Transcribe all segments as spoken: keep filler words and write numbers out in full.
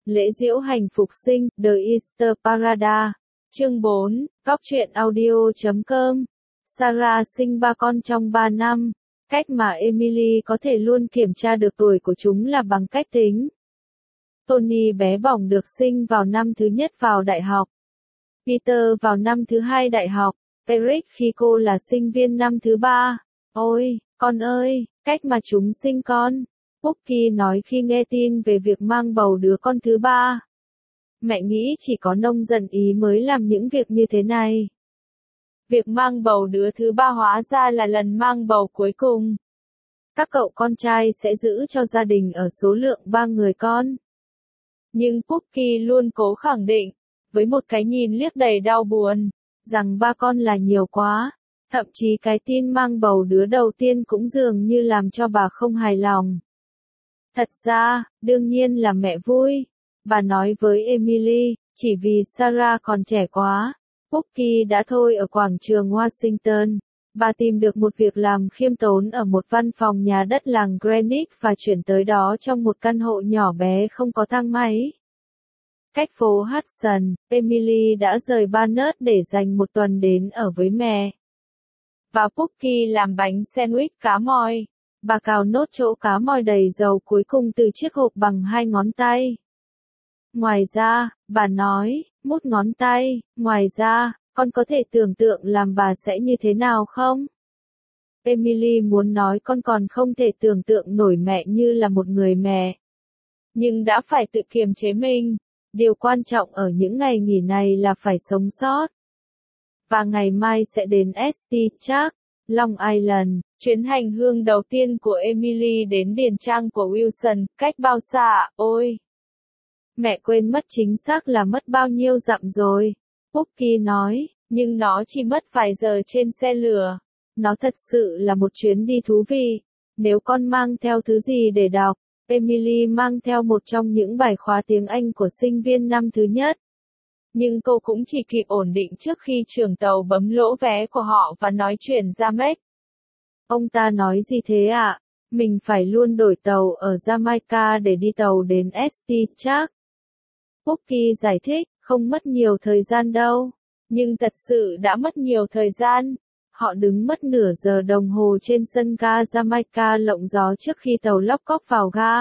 Lễ diễu hành phục sinh, The Easter Parade. Chương bốn, Góc truyện audio chấm com. Sarah sinh ba con trong ba năm. Cách mà Emily có thể luôn kiểm tra được tuổi của chúng là bằng cách tính. Tony bé bỏng được sinh vào năm thứ nhất vào đại học. Peter vào năm thứ hai đại học. Eric khi cô là sinh viên năm thứ ba. Ôi, con ơi, cách mà chúng sinh con. Pookie nói khi nghe tin về việc mang bầu đứa con thứ ba. Mẹ nghĩ chỉ có nông dân Ý mới làm những việc như thế này. Việc mang bầu đứa thứ ba hóa ra là lần mang bầu cuối cùng. Các cậu con trai sẽ giữ cho gia đình ở số lượng ba người con. Nhưng Pookie luôn cố khẳng định, với một cái nhìn liếc đầy đau buồn, rằng ba con là nhiều quá. Thậm chí cái tin mang bầu đứa đầu tiên cũng dường như làm cho bà không hài lòng. Thật ra, đương nhiên là mẹ vui. Bà nói với Emily, chỉ vì Sarah còn trẻ quá. Pookie đã thôi ở quảng trường Washington. Bà tìm được một việc làm khiêm tốn ở một văn phòng nhà đất làng Greenwich và chuyển tới đó trong một căn hộ nhỏ bé không có thang máy. Cách phố Hudson, Emily đã rời Barnet để dành một tuần đến ở với mẹ. Và Pookie làm bánh sandwich cá mòi. Bà cào nốt chỗ cá mòi đầy dầu cuối cùng từ chiếc hộp bằng hai ngón tay. Ngoài ra, bà nói, mút ngón tay, ngoài ra, con có thể tưởng tượng làm bà sẽ như thế nào không? Emily muốn nói con còn không thể tưởng tượng nổi mẹ như là một người mẹ. Nhưng đã phải tự kiềm chế mình. Điều quan trọng ở những ngày nghỉ này là phải sống sót. Và ngày mai sẽ đến ét tê chắc, Long Island. Chuyến hành hương đầu tiên của Emily đến điền trang của Wilson, cách bao xa, ôi! Mẹ quên mất chính xác là mất bao nhiêu dặm rồi. Pookie nói, nhưng nó chỉ mất vài giờ trên xe lửa. Nó thật sự là một chuyến đi thú vị. Nếu con mang theo thứ gì để đọc, Emily mang theo một trong những bài khóa tiếng Anh của sinh viên năm thứ nhất. Nhưng cô cũng chỉ kịp ổn định trước khi trưởng tàu bấm lỗ vé của họ và nói chuyển ra Mex. Ông ta nói gì thế ạ? À? Mình phải luôn đổi tàu ở Jamaica để đi tàu đến ét tê chắc. Pookie giải thích, không mất nhiều thời gian đâu. Nhưng thật sự đã mất nhiều thời gian. Họ đứng mất nửa giờ đồng hồ trên sân ga Jamaica lộng gió trước khi tàu lóc cóc vào ga.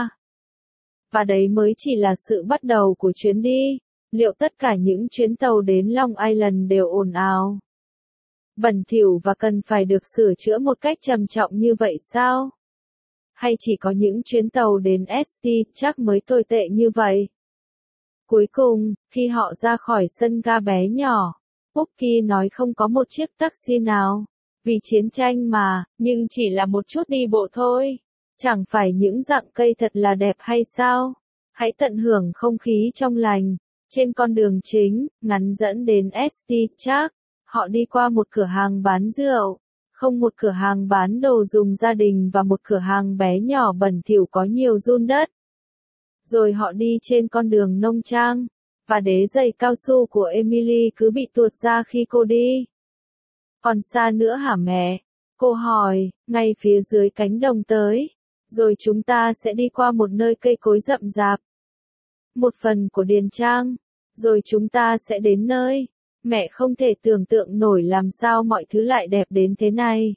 Và đấy mới chỉ là sự bắt đầu của chuyến đi. Liệu tất cả những chuyến tàu đến Long Island đều ồn ào, bẩn thỉu và cần phải được sửa chữa một cách trầm trọng như vậy sao? Hay chỉ có những chuyến tàu đến ét tê chắc mới tồi tệ như vậy? Cuối cùng, khi họ ra khỏi sân ga bé nhỏ, Pookie nói không có một chiếc taxi nào. Vì chiến tranh mà, nhưng chỉ là một chút đi bộ thôi. Chẳng phải những dặng cây thật là đẹp hay sao? Hãy tận hưởng không khí trong lành. Trên con đường chính, ngắn dẫn đến ét tê chắc, họ đi qua một cửa hàng bán rượu, không một cửa hàng bán đồ dùng gia đình và một cửa hàng bé nhỏ bẩn thỉu có nhiều giun đất. Rồi họ đi trên con đường nông trang, và đế giày cao su của Emily cứ bị tuột ra khi cô đi. Còn xa nữa hả mẹ? Cô hỏi, ngay phía dưới cánh đồng tới. Rồi chúng ta sẽ đi qua một nơi cây cối rậm rạp. Một phần của điền trang. Rồi chúng ta sẽ đến nơi. Mẹ không thể tưởng tượng nổi làm sao mọi thứ lại đẹp đến thế này.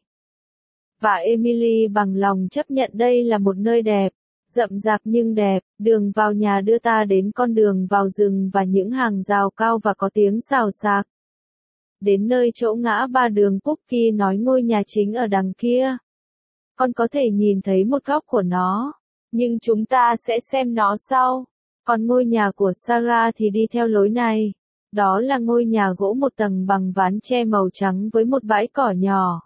Và Emily bằng lòng chấp nhận đây là một nơi đẹp. Rậm rạp nhưng đẹp. Đường vào nhà đưa ta đến con đường vào rừng và những hàng rào cao và có tiếng xào xạc. Đến nơi chỗ ngã ba đường Pookie nói ngôi nhà chính ở đằng kia. Con có thể nhìn thấy một góc của nó. Nhưng chúng ta sẽ xem nó sau. Còn ngôi nhà của Sarah thì đi theo lối này. Đó là ngôi nhà gỗ một tầng bằng ván tre màu trắng với một bãi cỏ nhỏ.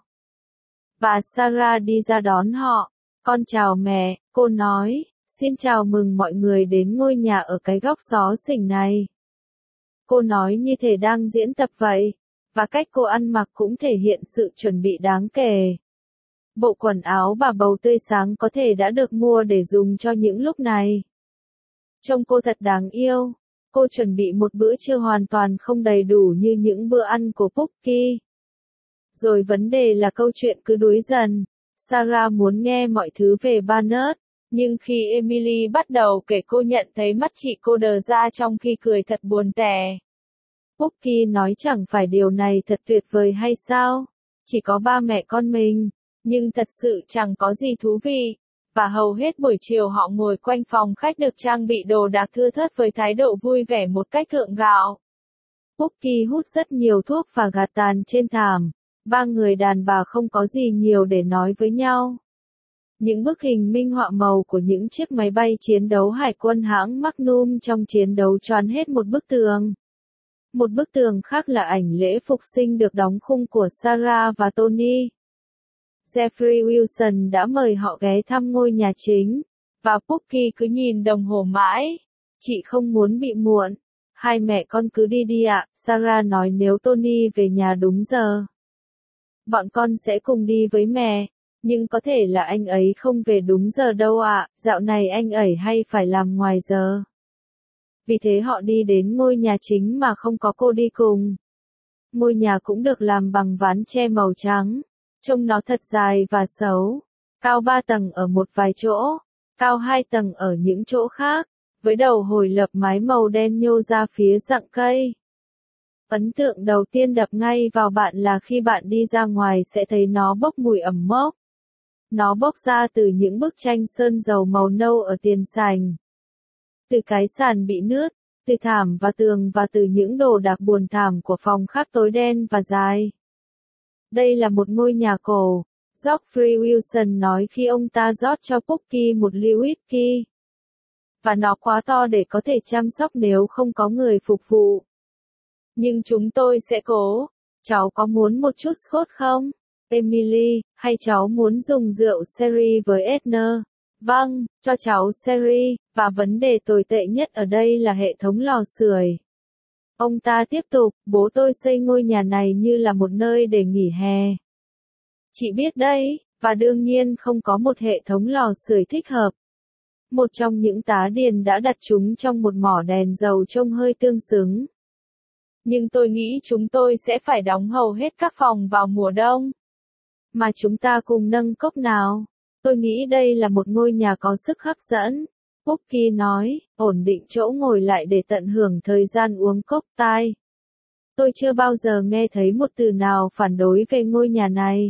Và Sarah đi ra đón họ. Con chào mẹ, cô nói. Xin chào mừng mọi người đến ngôi nhà ở cái góc xó xỉnh này. Cô nói như thể đang diễn tập vậy. Và cách cô ăn mặc cũng thể hiện sự chuẩn bị đáng kể. Bộ quần áo bà bầu tươi sáng có thể đã được mua để dùng cho những lúc này. Trông cô thật đáng yêu. Cô chuẩn bị một bữa trưa hoàn toàn không đầy đủ như những bữa ăn của Pookie. Rồi vấn đề là câu chuyện cứ đuối dần. Sarah muốn nghe mọi thứ về Barnet, Nhưng khi Emily bắt đầu kể cô nhận thấy mắt chị cô đờ ra trong khi cười thật buồn tẻ. Pookie nói chẳng phải điều này thật tuyệt vời hay sao? Chỉ có ba mẹ con mình, nhưng thật sự chẳng có gì thú vị. Và hầu hết buổi chiều họ ngồi quanh phòng khách được trang bị đồ đạc thưa thớt với thái độ vui vẻ một cách gượng gạo. Pookie hút rất nhiều thuốc và gạt tàn trên thảm. Ba người đàn bà không có gì nhiều để nói với nhau. Những bức hình minh họa màu của những chiếc máy bay chiến đấu hải quân hãng Magnum trong chiến đấu choán hết một bức tường. Một bức tường khác là ảnh lễ phục sinh được đóng khung của Sarah và Tony. Jeffrey Wilson đã mời họ ghé thăm ngôi nhà chính, và Pookie cứ nhìn đồng hồ mãi. Chị không muốn bị muộn. Hai mẹ con cứ đi đi ạ, Sarah nói nếu Tony về nhà đúng giờ. Bọn con sẽ cùng đi với mẹ, nhưng có thể là anh ấy không về đúng giờ đâu ạ, dạo này anh ấy hay phải làm ngoài giờ. Vì thế họ đi đến ngôi nhà chính mà không có cô đi cùng. Ngôi nhà cũng được làm bằng ván tre màu trắng, trông nó thật dài và xấu, cao ba tầng ở một vài chỗ, cao hai tầng ở những chỗ khác, với đầu hồi lập mái màu đen nhô ra phía rặng cây. Ấn tượng đầu tiên đập ngay vào bạn là khi bạn đi ra ngoài sẽ thấy nó bốc mùi ẩm mốc. Nó bốc ra từ những bức tranh sơn dầu màu nâu ở tiền sảnh. Từ cái sàn bị nứt, từ thảm và tường và từ những đồ đạc buồn thảm của phòng khách tối đen và dài. Đây là một ngôi nhà cổ, Geoffrey Wilson nói khi ông ta rót cho Pookie một ly whisky. Và nó quá to để có thể chăm sóc nếu không có người phục vụ. Nhưng chúng tôi sẽ cố. Cháu có muốn một chút Scotch không? Emily, hay cháu muốn dùng rượu sherry với Edna? Vâng, cho cháu sherry, và vấn đề tồi tệ nhất ở đây là hệ thống lò sưởi. Ông ta tiếp tục, bố tôi xây ngôi nhà này như là một nơi để nghỉ hè. Chị biết đấy, và đương nhiên không có một hệ thống lò sưởi thích hợp. Một trong những tá điền đã đặt chúng trong một mỏ đèn dầu trông hơi tương xứng. Nhưng tôi nghĩ chúng tôi sẽ phải đóng hầu hết các phòng vào mùa đông. Mà chúng ta cùng nâng cốc nào. Tôi nghĩ đây là một ngôi nhà có sức hấp dẫn. Pookie nói, ổn định chỗ ngồi lại để tận hưởng thời gian uống cốc tai. Tôi chưa bao giờ nghe thấy một từ nào phản đối về ngôi nhà này.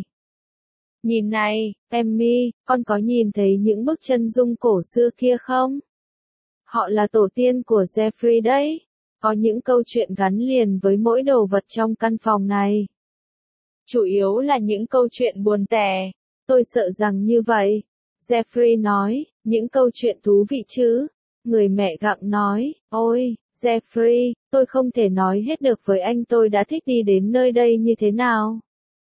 Nhìn này, Emmy, con có nhìn thấy những bức chân dung cổ xưa kia không? Họ là tổ tiên của Jeffrey đấy. Có những câu chuyện gắn liền với mỗi đồ vật trong căn phòng này. Chủ yếu là những câu chuyện buồn tẻ. Tôi sợ rằng như vậy. Jeffrey nói, những câu chuyện thú vị chứ. Người mẹ gặng nói, ôi, Jeffrey, tôi không thể nói hết được với anh tôi đã thích đi đến nơi đây như thế nào.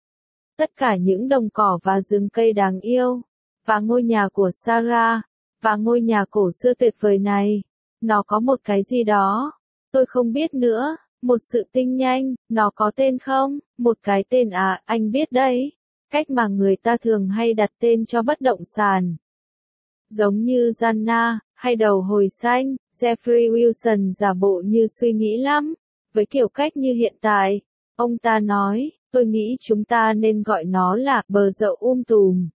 Tất cả những đồng cỏ và rừng cây đáng yêu. Và ngôi nhà của Sarah. Và ngôi nhà cổ xưa tuyệt vời này. Nó có một cái gì đó. Tôi không biết nữa. Một sự tinh nhanh, nó có tên không? Một cái tên à, anh biết đấy. Cách mà người ta thường hay đặt tên cho bất động sản. Giống như Jana, hay đầu hồi xanh, Jeffrey Wilson giả bộ như suy nghĩ lắm. Với kiểu cách như hiện tại, ông ta nói, tôi nghĩ chúng ta nên gọi nó là bờ rậu um tùm.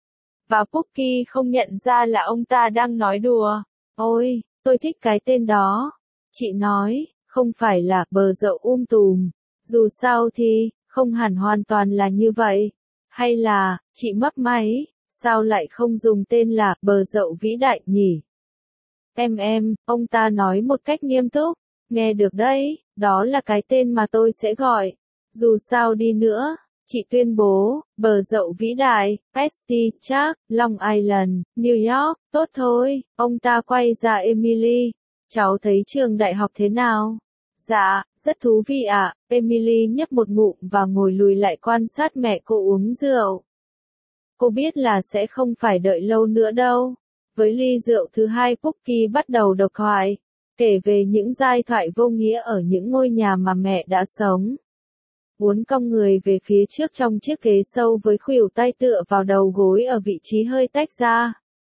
Và Pookie không nhận ra là ông ta đang nói đùa. Ôi, tôi thích cái tên đó. Chị nói, không phải là bờ rậu um tùm. Dù sao thì, không hẳn hoàn toàn là như vậy. Hay là, chị mấp máy, sao lại không dùng tên là bờ rậu vĩ đại nhỉ? Em em, ông ta nói một cách nghiêm túc. Nghe được đấy, đó là cái tên mà tôi sẽ gọi. Dù sao đi nữa, chị tuyên bố, bờ rậu vĩ đại, Esty Park, Long Island, New York, tốt thôi. Ông ta quay ra Emily. Cháu thấy trường đại học thế nào? Dạ, rất thú vị ạ. Emily nhấp một ngụm và ngồi lùi lại quan sát mẹ cô uống rượu. Cô biết là sẽ không phải đợi lâu nữa đâu. Với ly rượu thứ hai, Pookie bắt đầu độc thoại, kể về những giai thoại vô nghĩa ở những ngôi nhà mà mẹ đã sống. Uốn cong người về phía trước trong chiếc ghế sâu với khuỷu tay tựa vào đầu gối ở vị trí hơi tách ra.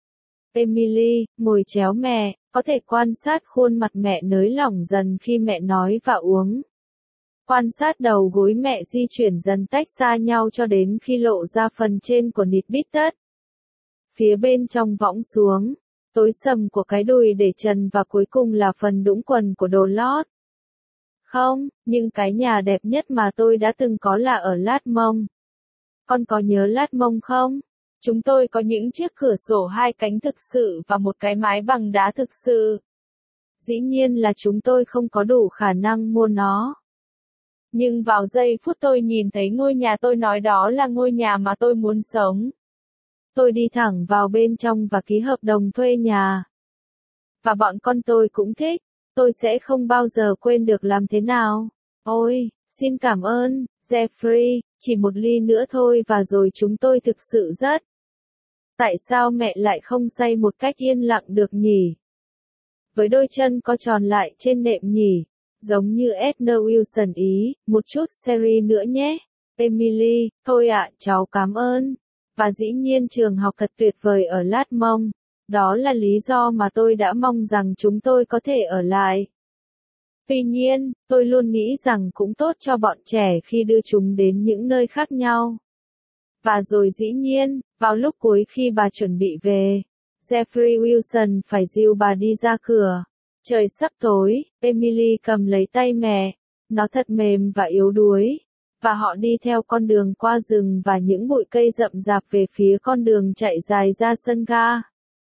Emily, ngồi chéo mẹ, có thể quan sát khuôn mặt mẹ nới lỏng dần khi mẹ nói và uống. Quan sát đầu gối mẹ di chuyển dần tách xa nhau cho đến khi lộ ra phần trên của nịt bít tất. phía bên trong võng xuống, tối sầm của cái đùi để trần và cuối cùng là phần đũng quần của đồ lót. Không, nhưng cái nhà đẹp nhất mà tôi đã từng có là ở Lát Mông. Con có nhớ Lát Mông không? Chúng tôi có những chiếc cửa sổ hai cánh thực sự và một cái mái bằng đá thực sự. Dĩ nhiên là chúng tôi không có đủ khả năng mua nó. Nhưng vào giây phút tôi nhìn thấy ngôi nhà tôi nói đó là ngôi nhà mà tôi muốn sống. Tôi đi thẳng vào bên trong và ký hợp đồng thuê nhà. Và bọn con tôi cũng thích. Tôi sẽ không bao giờ quên được làm thế nào. Ôi, xin cảm ơn, Jeffrey, chỉ một ly nữa thôi và rồi chúng tôi thực sự rất. Tại sao mẹ lại không say một cách yên lặng được nhỉ? Với đôi chân co tròn lại trên nệm nhỉ? Giống như Edna Wilson ý, một chút sherry nữa nhé. Emily, thôi ạ, cháu cảm ơn. Và dĩ nhiên trường học thật tuyệt vời ở Lát Mông. Đó là lý do mà tôi đã mong rằng chúng tôi có thể ở lại. Tuy nhiên, tôi luôn nghĩ rằng cũng tốt cho bọn trẻ khi đưa chúng đến những nơi khác nhau. Và rồi dĩ nhiên, vào lúc cuối khi bà chuẩn bị về, Jeffrey Wilson phải dìu bà đi ra cửa. Trời sắp tối, Emily cầm lấy tay mẹ, nó thật mềm và yếu đuối, và họ đi theo con đường qua rừng và những bụi cây rậm rạp về phía con đường chạy dài ra sân ga.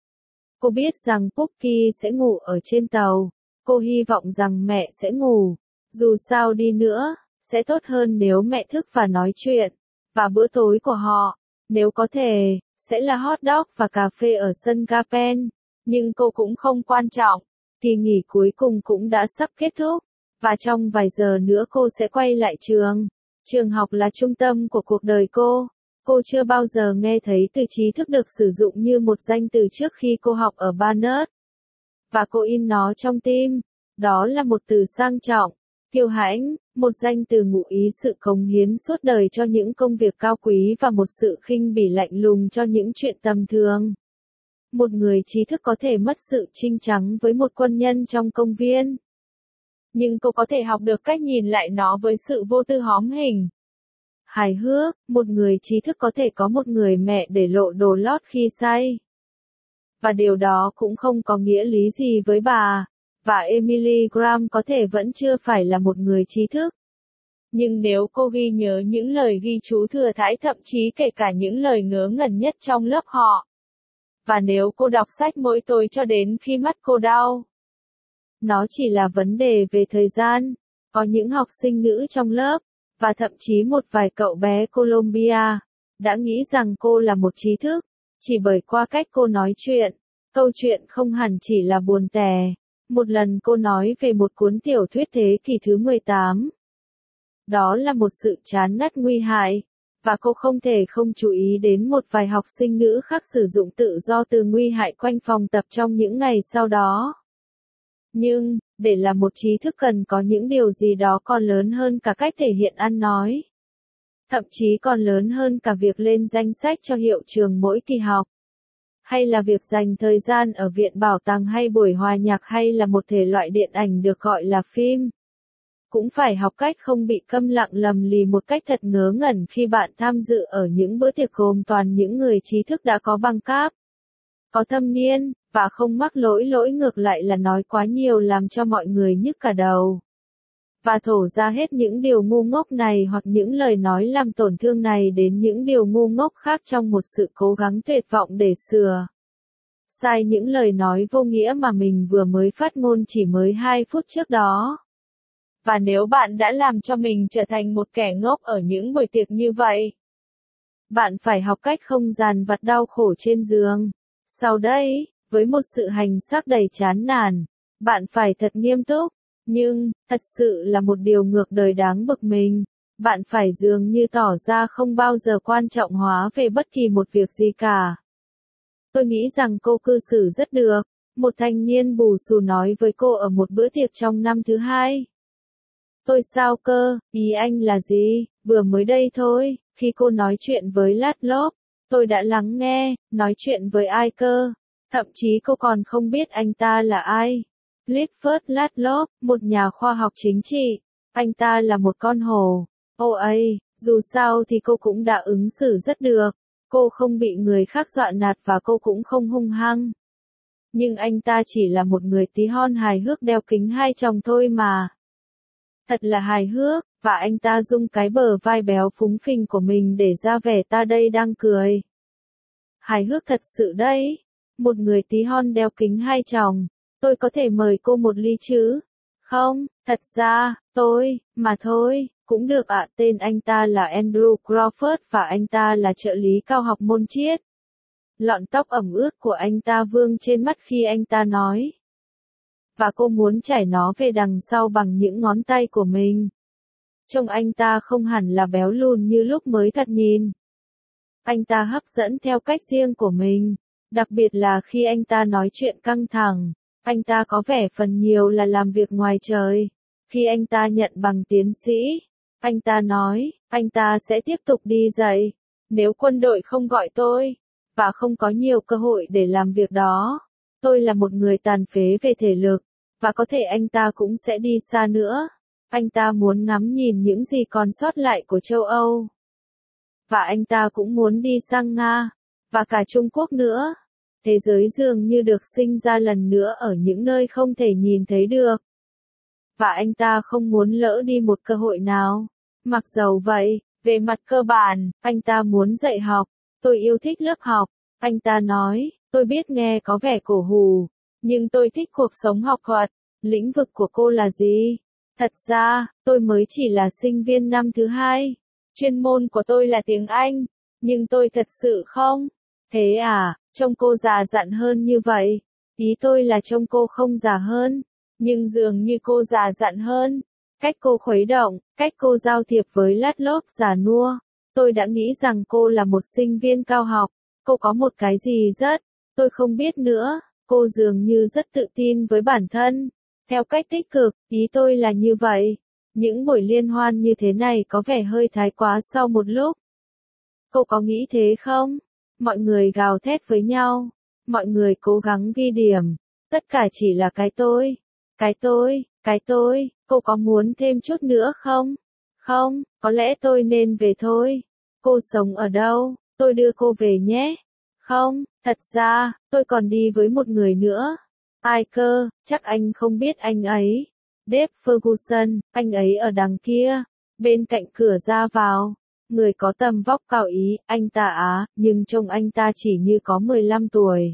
Cô biết rằng Pookie sẽ ngủ ở trên tàu, cô hy vọng rằng mẹ sẽ ngủ, dù sao đi nữa, sẽ tốt hơn nếu mẹ thức và nói chuyện, và bữa tối của họ, nếu có thể, sẽ là hot dog và cà phê ở sân ga Penn, nhưng cô cũng không quan trọng. Kỳ nghỉ cuối cùng cũng đã sắp kết thúc, và trong vài giờ nữa cô sẽ quay lại trường. Trường học là trung tâm của cuộc đời cô. Cô chưa bao giờ nghe thấy từ trí thức được sử dụng như một danh từ trước khi cô học ở Barnard. Và cô in nó trong tim. Đó là một từ sang trọng, kiêu hãnh, một danh từ ngụ ý sự cống hiến suốt đời cho những công việc cao quý và một sự khinh bỉ lạnh lùng cho những chuyện tầm thường. Một người trí thức có thể mất sự trinh trắng với một quân nhân trong công viên. Nhưng cô có thể học được cách nhìn lại nó với sự vô tư hóm hình. Hài hước, một người trí thức có thể có một người mẹ để lộ đồ lót khi say. Và điều đó cũng không có nghĩa lý gì với bà. Và Emily Graham có thể vẫn chưa phải là một người trí thức. Nhưng nếu cô ghi nhớ những lời ghi chú thừa thãi thậm chí kể cả những lời ngớ ngẩn nhất trong lớp họ. Và nếu cô đọc sách mỗi tối cho đến khi mắt cô đau. Nó chỉ là vấn đề về thời gian. Có những học sinh nữ trong lớp, và thậm chí một vài cậu bé Columbia, đã nghĩ rằng cô là một trí thức, chỉ bởi qua cách cô nói chuyện. Câu chuyện không hẳn chỉ là buồn tẻ. Một lần cô nói về một cuốn tiểu thuyết thế kỷ thứ mười tám. Đó là một sự chán ngắt nguy hại. Và cô không thể không chú ý đến một vài học sinh nữ khác sử dụng tự do từ nguy hại quanh phòng tập trong những ngày sau đó. Nhưng, để là một trí thức cần có những điều gì đó còn lớn hơn cả cách thể hiện ăn nói. Thậm chí còn lớn hơn cả việc lên danh sách cho hiệu trường mỗi kỳ học. Hay là việc dành thời gian ở viện bảo tàng hay buổi hòa nhạc hay là một thể loại điện ảnh được gọi là phim. Cũng phải học cách không bị câm lặng lầm lì một cách thật ngớ ngẩn khi bạn tham dự ở những bữa tiệc gồm toàn những người trí thức đã có bằng cấp, có thâm niên, và không mắc lỗi lỗi ngược lại là nói quá nhiều làm cho mọi người nhức cả đầu. Và thổ ra hết những điều ngu ngốc này hoặc những lời nói làm tổn thương này đến những điều ngu ngốc khác trong một sự cố gắng tuyệt vọng để sửa sai những lời nói vô nghĩa mà mình vừa mới phát ngôn chỉ mới hai phút trước đó. Và nếu bạn đã làm cho mình trở thành một kẻ ngốc ở những buổi tiệc như vậy, bạn phải học cách không dằn vặt đau khổ trên giường. Sau đây, với một sự hành xác đầy chán nản, bạn phải thật nghiêm túc, nhưng, thật sự là một điều ngược đời đáng bực mình. Bạn phải dường như tỏ ra không bao giờ quan trọng hóa về bất kỳ một việc gì cả. Tôi nghĩ rằng cô cư xử rất được, một thanh niên bù xù nói với cô ở một bữa tiệc trong năm thứ hai. Tôi sao cơ, ý anh là gì, vừa mới đây thôi, khi cô nói chuyện với Latlow, tôi đã lắng nghe, nói chuyện với ai cơ, thậm chí cô còn không biết anh ta là ai. Clifford Latlow, một nhà khoa học chính trị, anh ta là một con hổ. Ô ấy, dù sao thì cô cũng đã ứng xử rất được. Cô không bị người khác dọa nạt và cô cũng không hung hăng. Nhưng anh ta chỉ là một người tí hon hài hước đeo kính hai tròng thôi mà. Thật là hài hước, và anh ta dùng cái bờ vai béo phúng phình của mình để ra vẻ ta đây đang cười. Hài hước thật sự đấy. Một người tí hon đeo kính hai tròng. Tôi có thể mời cô một ly chứ? Không, thật ra, tôi, mà thôi, cũng được ạ. Tên anh ta là Andrew Crawford và anh ta là trợ lý cao học môn triết. Lọn tóc ẩm ướt của anh ta vương trên mắt khi anh ta nói. Và cô muốn chải nó về đằng sau bằng những ngón tay của mình. Trông anh ta không hẳn là béo lùn như lúc mới thật nhìn. Anh ta hấp dẫn theo cách riêng của mình, đặc biệt là khi anh ta nói chuyện căng thẳng. Anh ta có vẻ phần nhiều là làm việc ngoài trời. Khi anh ta nhận bằng tiến sĩ, anh ta nói, anh ta sẽ tiếp tục đi dạy. Nếu quân đội không gọi tôi, và không có nhiều cơ hội để làm việc đó. Tôi là một người tàn phế về thể lực, và có thể anh ta cũng sẽ đi xa nữa. Anh ta muốn ngắm nhìn những gì còn sót lại của châu Âu. Và anh ta cũng muốn đi sang Nga, và cả Trung Quốc nữa. Thế giới dường như được sinh ra lần nữa ở những nơi không thể nhìn thấy được. Và anh ta không muốn lỡ đi một cơ hội nào. Mặc dầu vậy, về mặt cơ bản, anh ta muốn dạy học. Tôi yêu thích lớp học. Anh ta nói, tôi biết nghe có vẻ cổ hủ, nhưng tôi thích cuộc sống học thuật. Lĩnh vực của cô là gì? Thật ra, tôi mới chỉ là sinh viên năm thứ hai. Chuyên môn của tôi là tiếng Anh. Nhưng tôi thật sự không. Thế à, trông cô già dặn hơn như vậy. Ý tôi là trông cô không già hơn. Nhưng dường như cô già dặn hơn. Cách cô khuấy động, cách cô giao thiệp với lát lốp già nua. Tôi đã nghĩ rằng cô là một sinh viên cao học. Cô có một cái gì rất, tôi không biết nữa. Cô dường như rất tự tin với bản thân. Theo cách tích cực, ý tôi là như vậy. Những buổi liên hoan như thế này có vẻ hơi thái quá sau một lúc. Cô có nghĩ thế không? Mọi người gào thét với nhau. Mọi người cố gắng ghi điểm. Tất cả chỉ là cái tôi. Cái tôi, cái tôi. Cô có muốn thêm chút nữa không? Không, có lẽ tôi nên về thôi. Cô sống ở đâu? Tôi đưa cô về nhé. Không, thật ra, tôi còn đi với một người nữa. Ai cơ, chắc anh không biết anh ấy. Dave Ferguson, anh ấy ở đằng kia, bên cạnh cửa ra vào. Người có tầm vóc cao ý, anh ta á, nhưng trông anh ta chỉ như có mười lăm tuổi.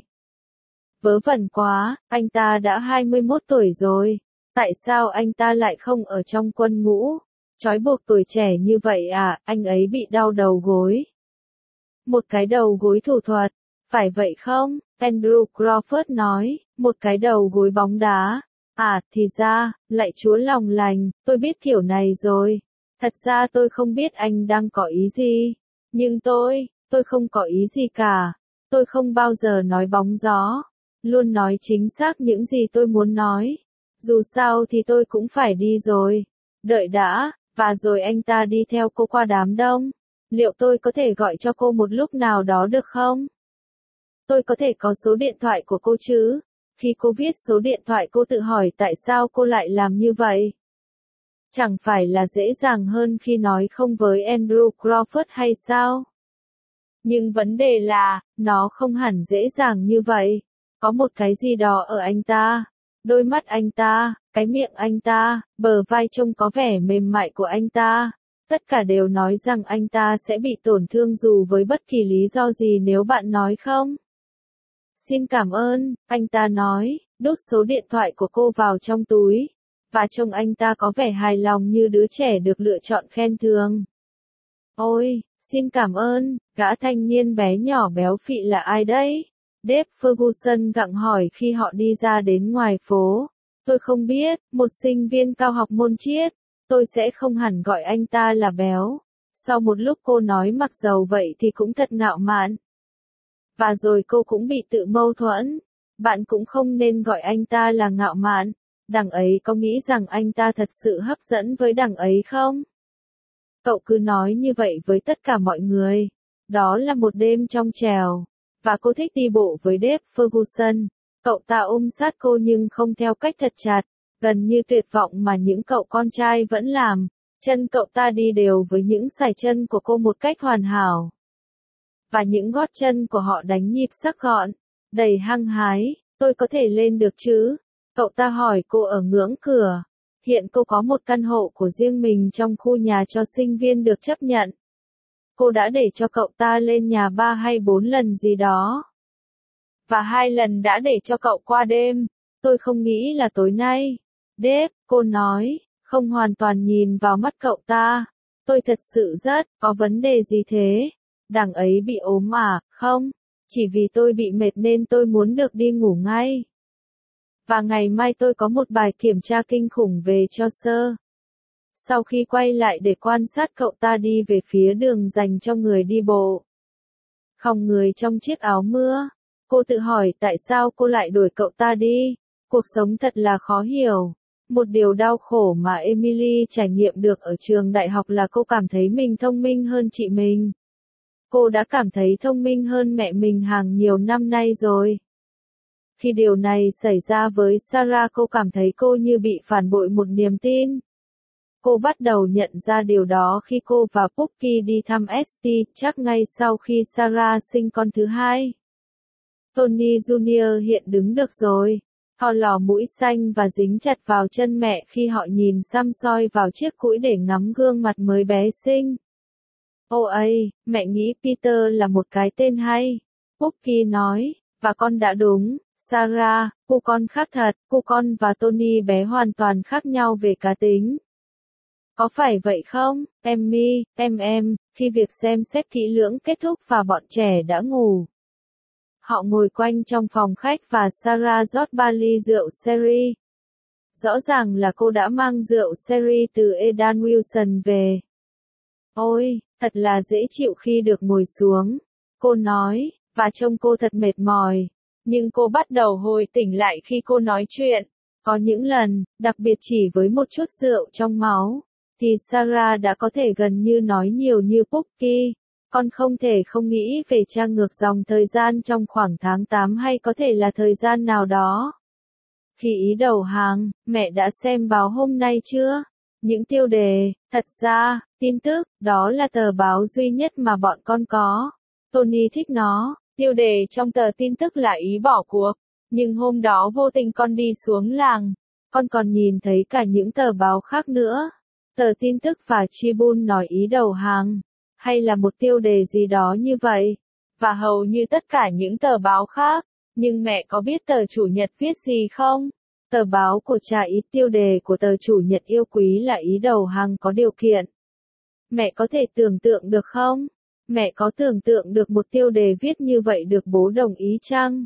Vớ vẩn quá, anh ta đã hai mươi mốt tuổi rồi. Tại sao anh ta lại không ở trong quân ngũ? Trói buộc tuổi trẻ như vậy à, anh ấy bị đau đầu gối. Một cái đầu gối thủ thuật, phải vậy không? Andrew Crawford nói, một cái đầu gối bóng đá. À, thì ra, lạy Chúa lòng lành, tôi biết kiểu này rồi. Thật ra tôi không biết anh đang có ý gì. Nhưng tôi, tôi không có ý gì cả. Tôi không bao giờ nói bóng gió. Luôn nói chính xác những gì tôi muốn nói. Dù sao thì tôi cũng phải đi rồi. Đợi đã, và rồi anh ta đi theo cô qua đám đông. Liệu tôi có thể gọi cho cô một lúc nào đó được không? Tôi có thể có số điện thoại của cô chứ? Khi cô viết số điện thoại cô tự hỏi tại sao cô lại làm như vậy? Chẳng phải là dễ dàng hơn khi nói không với Andrew Crawford hay sao? Nhưng vấn đề là, nó không hẳn dễ dàng như vậy. Có một cái gì đó ở anh ta. Đôi mắt anh ta, cái miệng anh ta, bờ vai trông có vẻ mềm mại của anh ta. Tất cả đều nói rằng anh ta sẽ bị tổn thương dù với bất kỳ lý do gì nếu bạn nói không. Xin cảm ơn, anh ta nói, đút số điện thoại của cô vào trong túi. Và trông anh ta có vẻ hài lòng như đứa trẻ được lựa chọn khen thưởng. Ôi, xin cảm ơn, gã thanh niên bé nhỏ béo phị là ai đấy? Dave Ferguson gặng hỏi khi họ đi ra đến ngoài phố. Tôi không biết, một sinh viên cao học môn triết. Tôi sẽ không hẳn gọi anh ta là béo. Sau một lúc cô nói mặc dầu vậy thì cũng thật ngạo mạn. Và rồi cô cũng bị tự mâu thuẫn. Bạn cũng không nên gọi anh ta là ngạo mạn. Đằng ấy có nghĩ rằng anh ta thật sự hấp dẫn với đằng ấy không? Cậu cứ nói như vậy với tất cả mọi người. Đó là một đêm trong trèo. Và cô thích đi bộ với Dave Ferguson. Cậu ta ôm sát cô nhưng không theo cách thật chặt. Gần như tuyệt vọng mà những cậu con trai vẫn làm. Chân cậu ta đi đều với những sải chân của cô một cách hoàn hảo. và những gót chân của họ đánh nhịp sắc gọn, đầy hăng hái. Tôi có thể lên được chứ? Cậu ta hỏi cô ở ngưỡng cửa. Hiện cô có một căn hộ của riêng mình trong khu nhà cho sinh viên được chấp nhận. Cô đã để cho cậu ta lên nhà ba hay bốn lần gì đó. Và hai lần đã để cho cậu qua đêm. Tôi không nghĩ là tối nay. Dave, cô nói, không hoàn toàn nhìn vào mắt cậu ta. Tôi thật sự rất, có vấn đề gì thế? Đằng ấy bị ốm à? Không, chỉ vì tôi bị mệt nên tôi muốn được đi ngủ ngay. Và ngày mai tôi có một bài kiểm tra kinh khủng về cho sơ. Sau khi quay lại để quan sát cậu ta đi về phía đường dành cho người đi bộ. Không người trong chiếc áo mưa. Cô tự hỏi tại sao cô lại đuổi cậu ta đi. Cuộc sống thật là khó hiểu. Một điều đau khổ mà Emily trải nghiệm được ở trường đại học là cô cảm thấy mình thông minh hơn chị mình. Cô đã cảm thấy thông minh hơn mẹ mình hàng nhiều năm nay rồi. Khi điều này xảy ra với Sarah, cô cảm thấy cô như bị phản bội một niềm tin. Cô bắt đầu nhận ra điều đó khi cô và Pookie đi thăm Esty, chắc ngay sau khi Sarah sinh con thứ hai. Tony Junior hiện đứng được rồi. Họ lò mũi xanh và dính chặt vào chân mẹ khi họ nhìn xăm soi vào chiếc cũi để ngắm gương mặt mới bé xinh. Ô ây, mẹ nghĩ Peter là một cái tên hay. Pookie nói, và con đã đúng, Sarah, cô con khác thật, cô con và Tony bé hoàn toàn khác nhau về cá tính. Có phải vậy không, Emmy, em em, khi việc xem xét kỹ lưỡng kết thúc và bọn trẻ đã ngủ. Họ ngồi quanh trong phòng khách và Sarah rót ba ly rượu sherry. Rõ ràng là cô đã mang rượu sherry từ Edan Wilson về. Ôi, thật là dễ chịu khi được ngồi xuống, cô nói, và trông cô thật mệt mỏi. Nhưng cô bắt đầu hồi tỉnh lại khi cô nói chuyện. Có những lần, đặc biệt chỉ với một chút rượu trong máu, thì Sarah đã có thể gần như nói nhiều như Pookie. Con không thể không nghĩ về tra ngược dòng thời gian trong khoảng tháng tám hay có thể là thời gian nào đó. Khi ý đầu hàng, mẹ đã xem báo hôm nay chưa? Những tiêu đề, thật ra, tin tức, đó là tờ báo duy nhất mà bọn con có. Tony thích nó, tiêu đề trong tờ tin tức là ý bỏ cuộc. Nhưng hôm đó vô tình con đi xuống làng, con còn nhìn thấy cả những tờ báo khác nữa. Tờ tin tức và Tribune nói ý đầu hàng, hay là một tiêu đề gì đó như vậy. Và hầu như tất cả những tờ báo khác. Nhưng mẹ có biết tờ Chủ nhật viết gì không? Tờ báo của cha ý tiêu đề của tờ Chủ nhật yêu quý là ý đầu hàng có điều kiện. Mẹ có thể tưởng tượng được không? Mẹ có tưởng tượng được một tiêu đề viết như vậy được bố đồng ý chăng?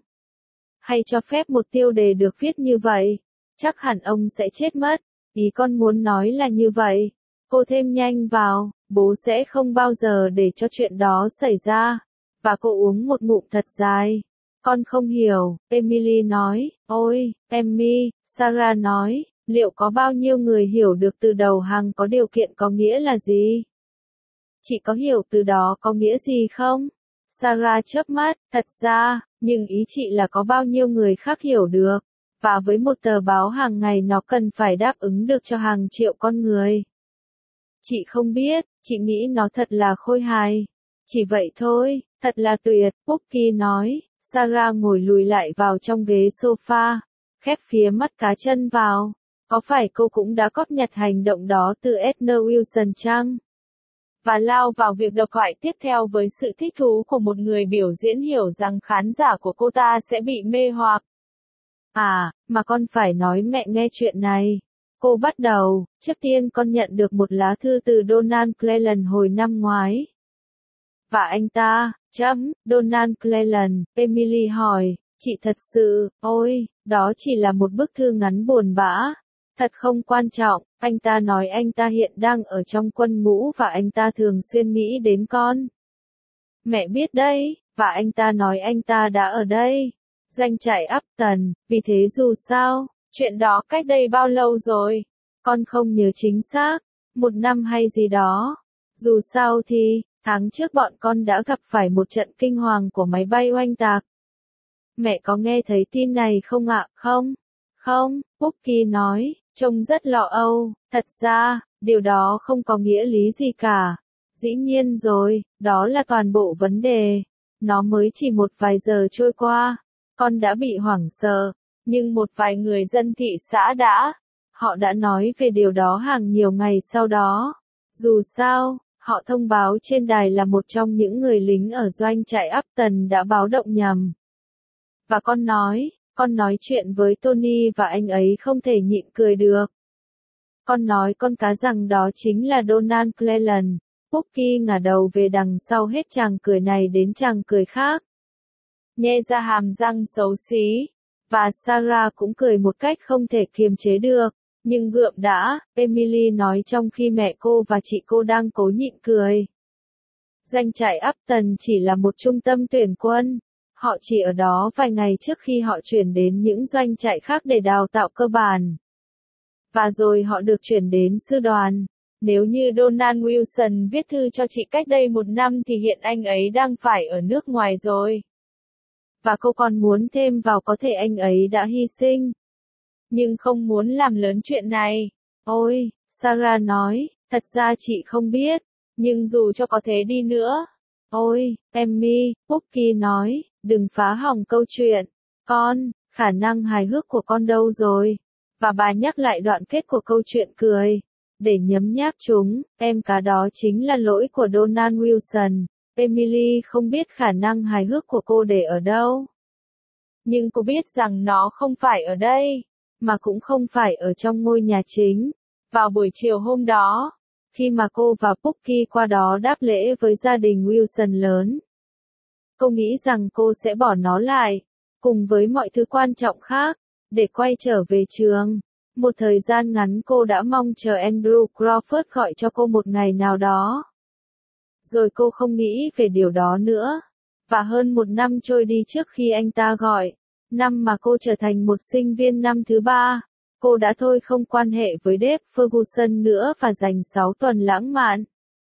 Hay cho phép một tiêu đề được viết như vậy? Chắc hẳn ông sẽ chết mất. Ý con muốn nói là như vậy. Cô thêm nhanh vào, bố sẽ không bao giờ để cho chuyện đó xảy ra. Và cô uống một ngụm thật dài. Con không hiểu, Emily nói. Ôi, Emmy, Sarah nói, liệu có bao nhiêu người hiểu được từ đầu hàng có điều kiện có nghĩa là gì? Chị có hiểu từ đó có nghĩa gì không? Sarah chớp mắt, thật ra, nhưng ý chị là có bao nhiêu người khác hiểu được. Và với một tờ báo hàng ngày nó cần phải đáp ứng được cho hàng triệu con người. Chị không biết, chị nghĩ nó thật là khôi hài. Chỉ vậy thôi, thật là tuyệt, Pookie nói. Sarah ngồi lùi lại vào trong ghế sofa, khép phía mắt cá chân vào. Có phải cô cũng đã cóp nhặt hành động đó từ Edna Wilson chăng? Và lao vào việc độc thoại tiếp theo với sự thích thú của một người biểu diễn hiểu rằng khán giả của cô ta sẽ bị mê hoặc. À, mà con phải nói mẹ nghe chuyện này. Cô bắt đầu, trước tiên con nhận được một lá thư từ Donald Cleland hồi năm ngoái. Và anh ta, chấm, Donald Cleland, Emily hỏi, chị thật sự, ôi, đó chỉ là một bức thư ngắn buồn bã. Thật không quan trọng, anh ta nói anh ta hiện đang ở trong quân ngũ và anh ta thường xuyên nghĩ đến con. Mẹ biết đấy, và anh ta nói anh ta đã ở đây. Doanh trại Upton, vì thế dù sao, chuyện đó cách đây bao lâu rồi? Con không nhớ chính xác, một năm hay gì đó. Dù sao thì, tháng trước bọn con đã gặp phải một trận kinh hoàng của máy bay oanh tạc. Mẹ có nghe thấy tin này không ạ? Không? Không, Pookie nói, trông rất lo âu. Thật ra, điều đó không có nghĩa lý gì cả. Dĩ nhiên rồi, đó là toàn bộ vấn đề. Nó mới chỉ một vài giờ trôi qua, con đã bị hoảng sợ, nhưng một vài người dân thị xã đã, họ đã nói về điều đó hàng nhiều ngày sau đó. Dù sao, họ thông báo trên đài là một trong những người lính ở doanh trại Upton đã báo động nhầm. Và con nói, con nói chuyện với Tony và anh ấy không thể nhịn cười được. Con nói con cá rằng đó chính là Donald Cleland. Pookie ngả đầu về đằng sau hết chàng cười này đến chàng cười khác. Nhe ra hàm răng xấu xí. Và Sarah cũng cười một cách không thể kiềm chế được. Nhưng gượm đã, Emily nói trong khi mẹ cô và chị cô đang cố nhịn cười. Doanh trại Upton chỉ là một trung tâm tuyển quân. Họ chỉ ở đó vài ngày trước khi họ chuyển đến những doanh trại khác để đào tạo cơ bản. Và rồi họ được chuyển đến sư đoàn. Nếu như Donald Wilson viết thư cho chị cách đây một năm thì hiện anh ấy đang phải ở nước ngoài rồi. Và cô còn muốn thêm vào có thể anh ấy đã hy sinh. Nhưng không muốn làm lớn chuyện này. Ôi, Sarah nói, thật ra chị không biết. Nhưng dù cho có thế đi nữa. Ôi, Emmy, Pookie nói, đừng phá hỏng câu chuyện. Con, khả năng hài hước của con đâu rồi? Và bà nhắc lại đoạn kết của câu chuyện cười. Để nhấm nháp chúng, em cá đó chính là lỗi của Donald Wilson. Emily không biết khả năng hài hước của cô để ở đâu. Nhưng cô biết rằng nó không phải ở đây, mà cũng không phải ở trong ngôi nhà chính. Vào buổi chiều hôm đó, khi mà cô và Pookie qua đó đáp lễ với gia đình Wilson lớn, cô nghĩ rằng cô sẽ bỏ nó lại, cùng với mọi thứ quan trọng khác, để quay trở về trường. Một thời gian ngắn cô đã mong chờ Andrew Crawford gọi cho cô một ngày nào đó. Rồi cô không nghĩ về điều đó nữa. Và hơn một năm trôi đi trước khi anh ta gọi. Năm mà cô trở thành một sinh viên năm thứ ba. Cô đã thôi không quan hệ với Dave Ferguson nữa và dành sáu tuần lãng mạn.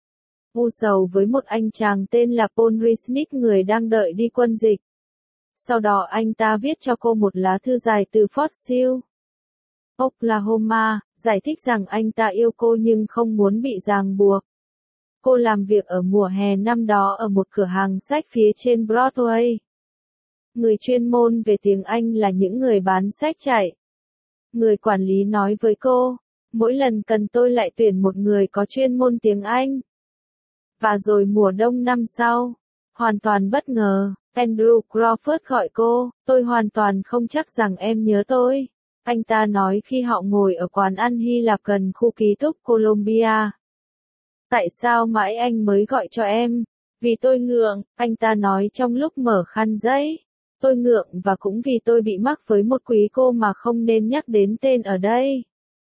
U sầu với một anh chàng tên là Paul Resnick người đang đợi đi quân dịch. Sau đó anh ta viết cho cô một lá thư dài từ Fort Sill, Oklahoma, giải thích rằng anh ta yêu cô nhưng không muốn bị ràng buộc. Cô làm việc ở mùa hè năm đó ở một cửa hàng sách phía trên Broadway. Người chuyên môn về tiếng Anh là những người bán sách chạy. Người quản lý nói với cô, mỗi lần cần tôi lại tuyển một người có chuyên môn tiếng Anh. Và rồi mùa đông năm sau, hoàn toàn bất ngờ, Andrew Crawford gọi cô, tôi hoàn toàn không chắc rằng em nhớ tôi. Anh ta nói khi họ ngồi ở quán ăn Hy Lạp gần khu ký túc Columbia. Tại sao mãi anh mới gọi cho em? Vì tôi ngượng, anh ta nói trong lúc mở khăn giấy. Tôi ngượng và cũng vì tôi bị mắc với một quý cô mà không nên nhắc đến tên ở đây.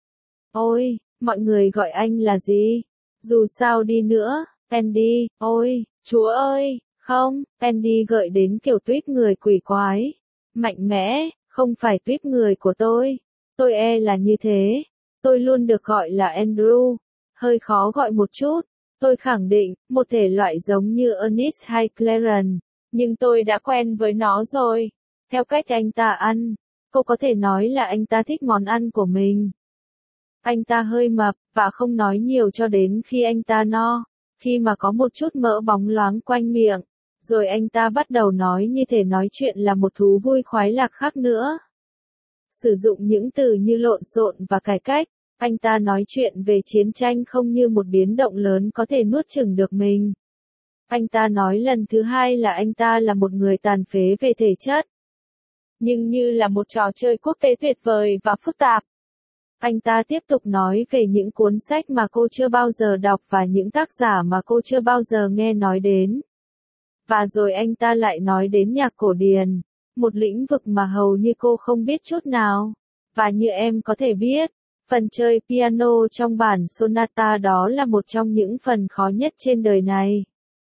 Ôi, mọi người gọi anh là gì? Dù sao đi nữa, Andy, ôi, chúa ơi, không, Andy gợi đến kiểu tuyết người quỷ quái. Mạnh mẽ, không phải tuyết người của tôi. Tôi e là như thế. Tôi luôn được gọi là Andrew. Hơi khó gọi một chút. Tôi khẳng định, một thể loại giống như Ernest hay Clarence. Nhưng tôi đã quen với nó rồi. Theo cách anh ta ăn, cô có thể nói là anh ta thích món ăn của mình. Anh ta hơi mập, và không nói nhiều cho đến khi anh ta no. Khi mà có một chút mỡ bóng loáng quanh miệng. Rồi anh ta bắt đầu nói như thể nói chuyện là một thú vui khoái lạc khác nữa. Sử dụng những từ như lộn xộn và cải cách. Anh ta nói chuyện về chiến tranh không như một biến động lớn có thể nuốt chửng được mình. Anh ta nói lần thứ hai là anh ta là một người tàn phế về thể chất. Nhưng như là một trò chơi quốc tế tuyệt vời và phức tạp. Anh ta tiếp tục nói về những cuốn sách mà cô chưa bao giờ đọc và những tác giả mà cô chưa bao giờ nghe nói đến. Và rồi anh ta lại nói đến nhạc cổ điển, một lĩnh vực mà hầu như cô không biết chút nào. Và như em có thể biết, phần chơi piano trong bản sonata đó là một trong những phần khó nhất trên đời này.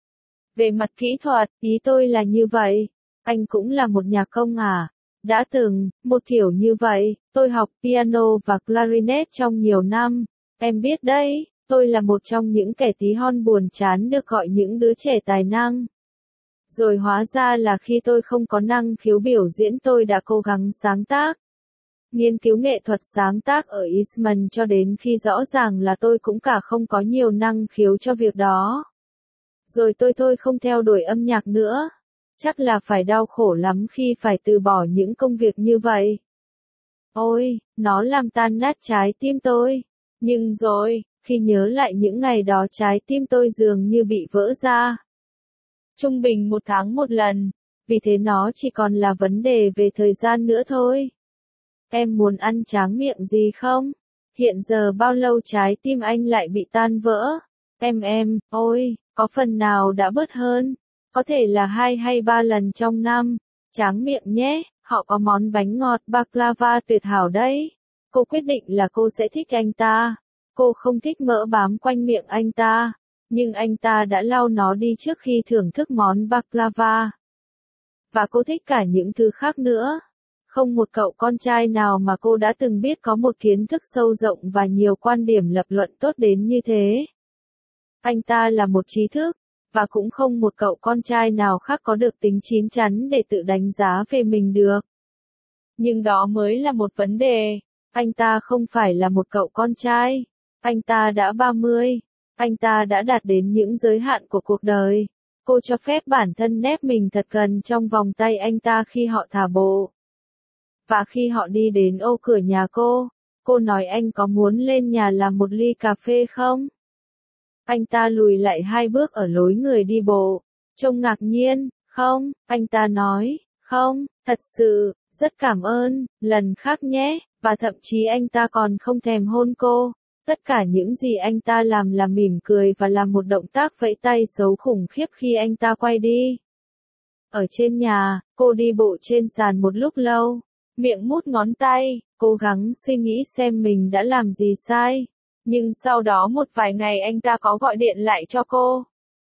Về mặt kỹ thuật, ý tôi là như vậy. Anh cũng là một nhạc công à? Đã từng, một kiểu như vậy, tôi học piano và clarinet trong nhiều năm. Em biết đấy, tôi là một trong những kẻ tí hon buồn chán được gọi những đứa trẻ tài năng. Rồi hóa ra là khi tôi không có năng khiếu biểu diễn tôi đã cố gắng sáng tác. Nghiên cứu nghệ thuật sáng tác ở Eastman cho đến khi rõ ràng là tôi cũng cả không có nhiều năng khiếu cho việc đó. Rồi tôi thôi không theo đuổi âm nhạc nữa. Chắc là phải đau khổ lắm khi phải từ bỏ những công việc như vậy. Ôi, nó làm tan nát trái tim tôi. Nhưng rồi, khi nhớ lại những ngày đó trái tim tôi dường như bị vỡ ra. Trung bình một tháng một lần, vì thế nó chỉ còn là vấn đề về thời gian nữa thôi. Em muốn ăn tráng miệng gì không? Hiện giờ bao lâu trái tim anh lại bị tan vỡ? Em em, ôi, có phần nào đã bớt hơn? Có thể là hai hay ba lần trong năm. Tráng miệng nhé, họ có món bánh ngọt baklava tuyệt hảo đấy. Cô quyết định là cô sẽ thích anh ta. Cô không thích mỡ bám quanh miệng anh ta, nhưng anh ta đã lau nó đi trước khi thưởng thức món baklava. Và cô thích cả những thứ khác nữa. Không một cậu con trai nào mà cô đã từng biết có một kiến thức sâu rộng và nhiều quan điểm lập luận tốt đến như thế. Anh ta là một trí thức, và cũng không một cậu con trai nào khác có được tính chín chắn để tự đánh giá về mình được. Nhưng đó mới là một vấn đề. Anh ta không phải là một cậu con trai. Anh ta đã ba mươi. Anh ta đã đạt đến những giới hạn của cuộc đời. Cô cho phép bản thân nép mình thật gần trong vòng tay anh ta khi họ thả bộ. Và khi họ đi đến ô cửa nhà cô, cô nói anh có muốn lên nhà làm một ly cà phê không? Anh ta lùi lại hai bước ở lối người đi bộ, trông ngạc nhiên. Không, anh ta nói, không, thật sự, rất cảm ơn, lần khác nhé, và thậm chí anh ta còn không thèm hôn cô. Tất cả những gì anh ta làm là mỉm cười và làm một động tác vẫy tay xấu khủng khiếp khi anh ta quay đi. Ở trên nhà, cô đi bộ trên sàn một lúc lâu, miệng mút ngón tay, cố gắng suy nghĩ xem mình đã làm gì sai. Nhưng sau đó một vài ngày anh ta có gọi điện lại cho cô.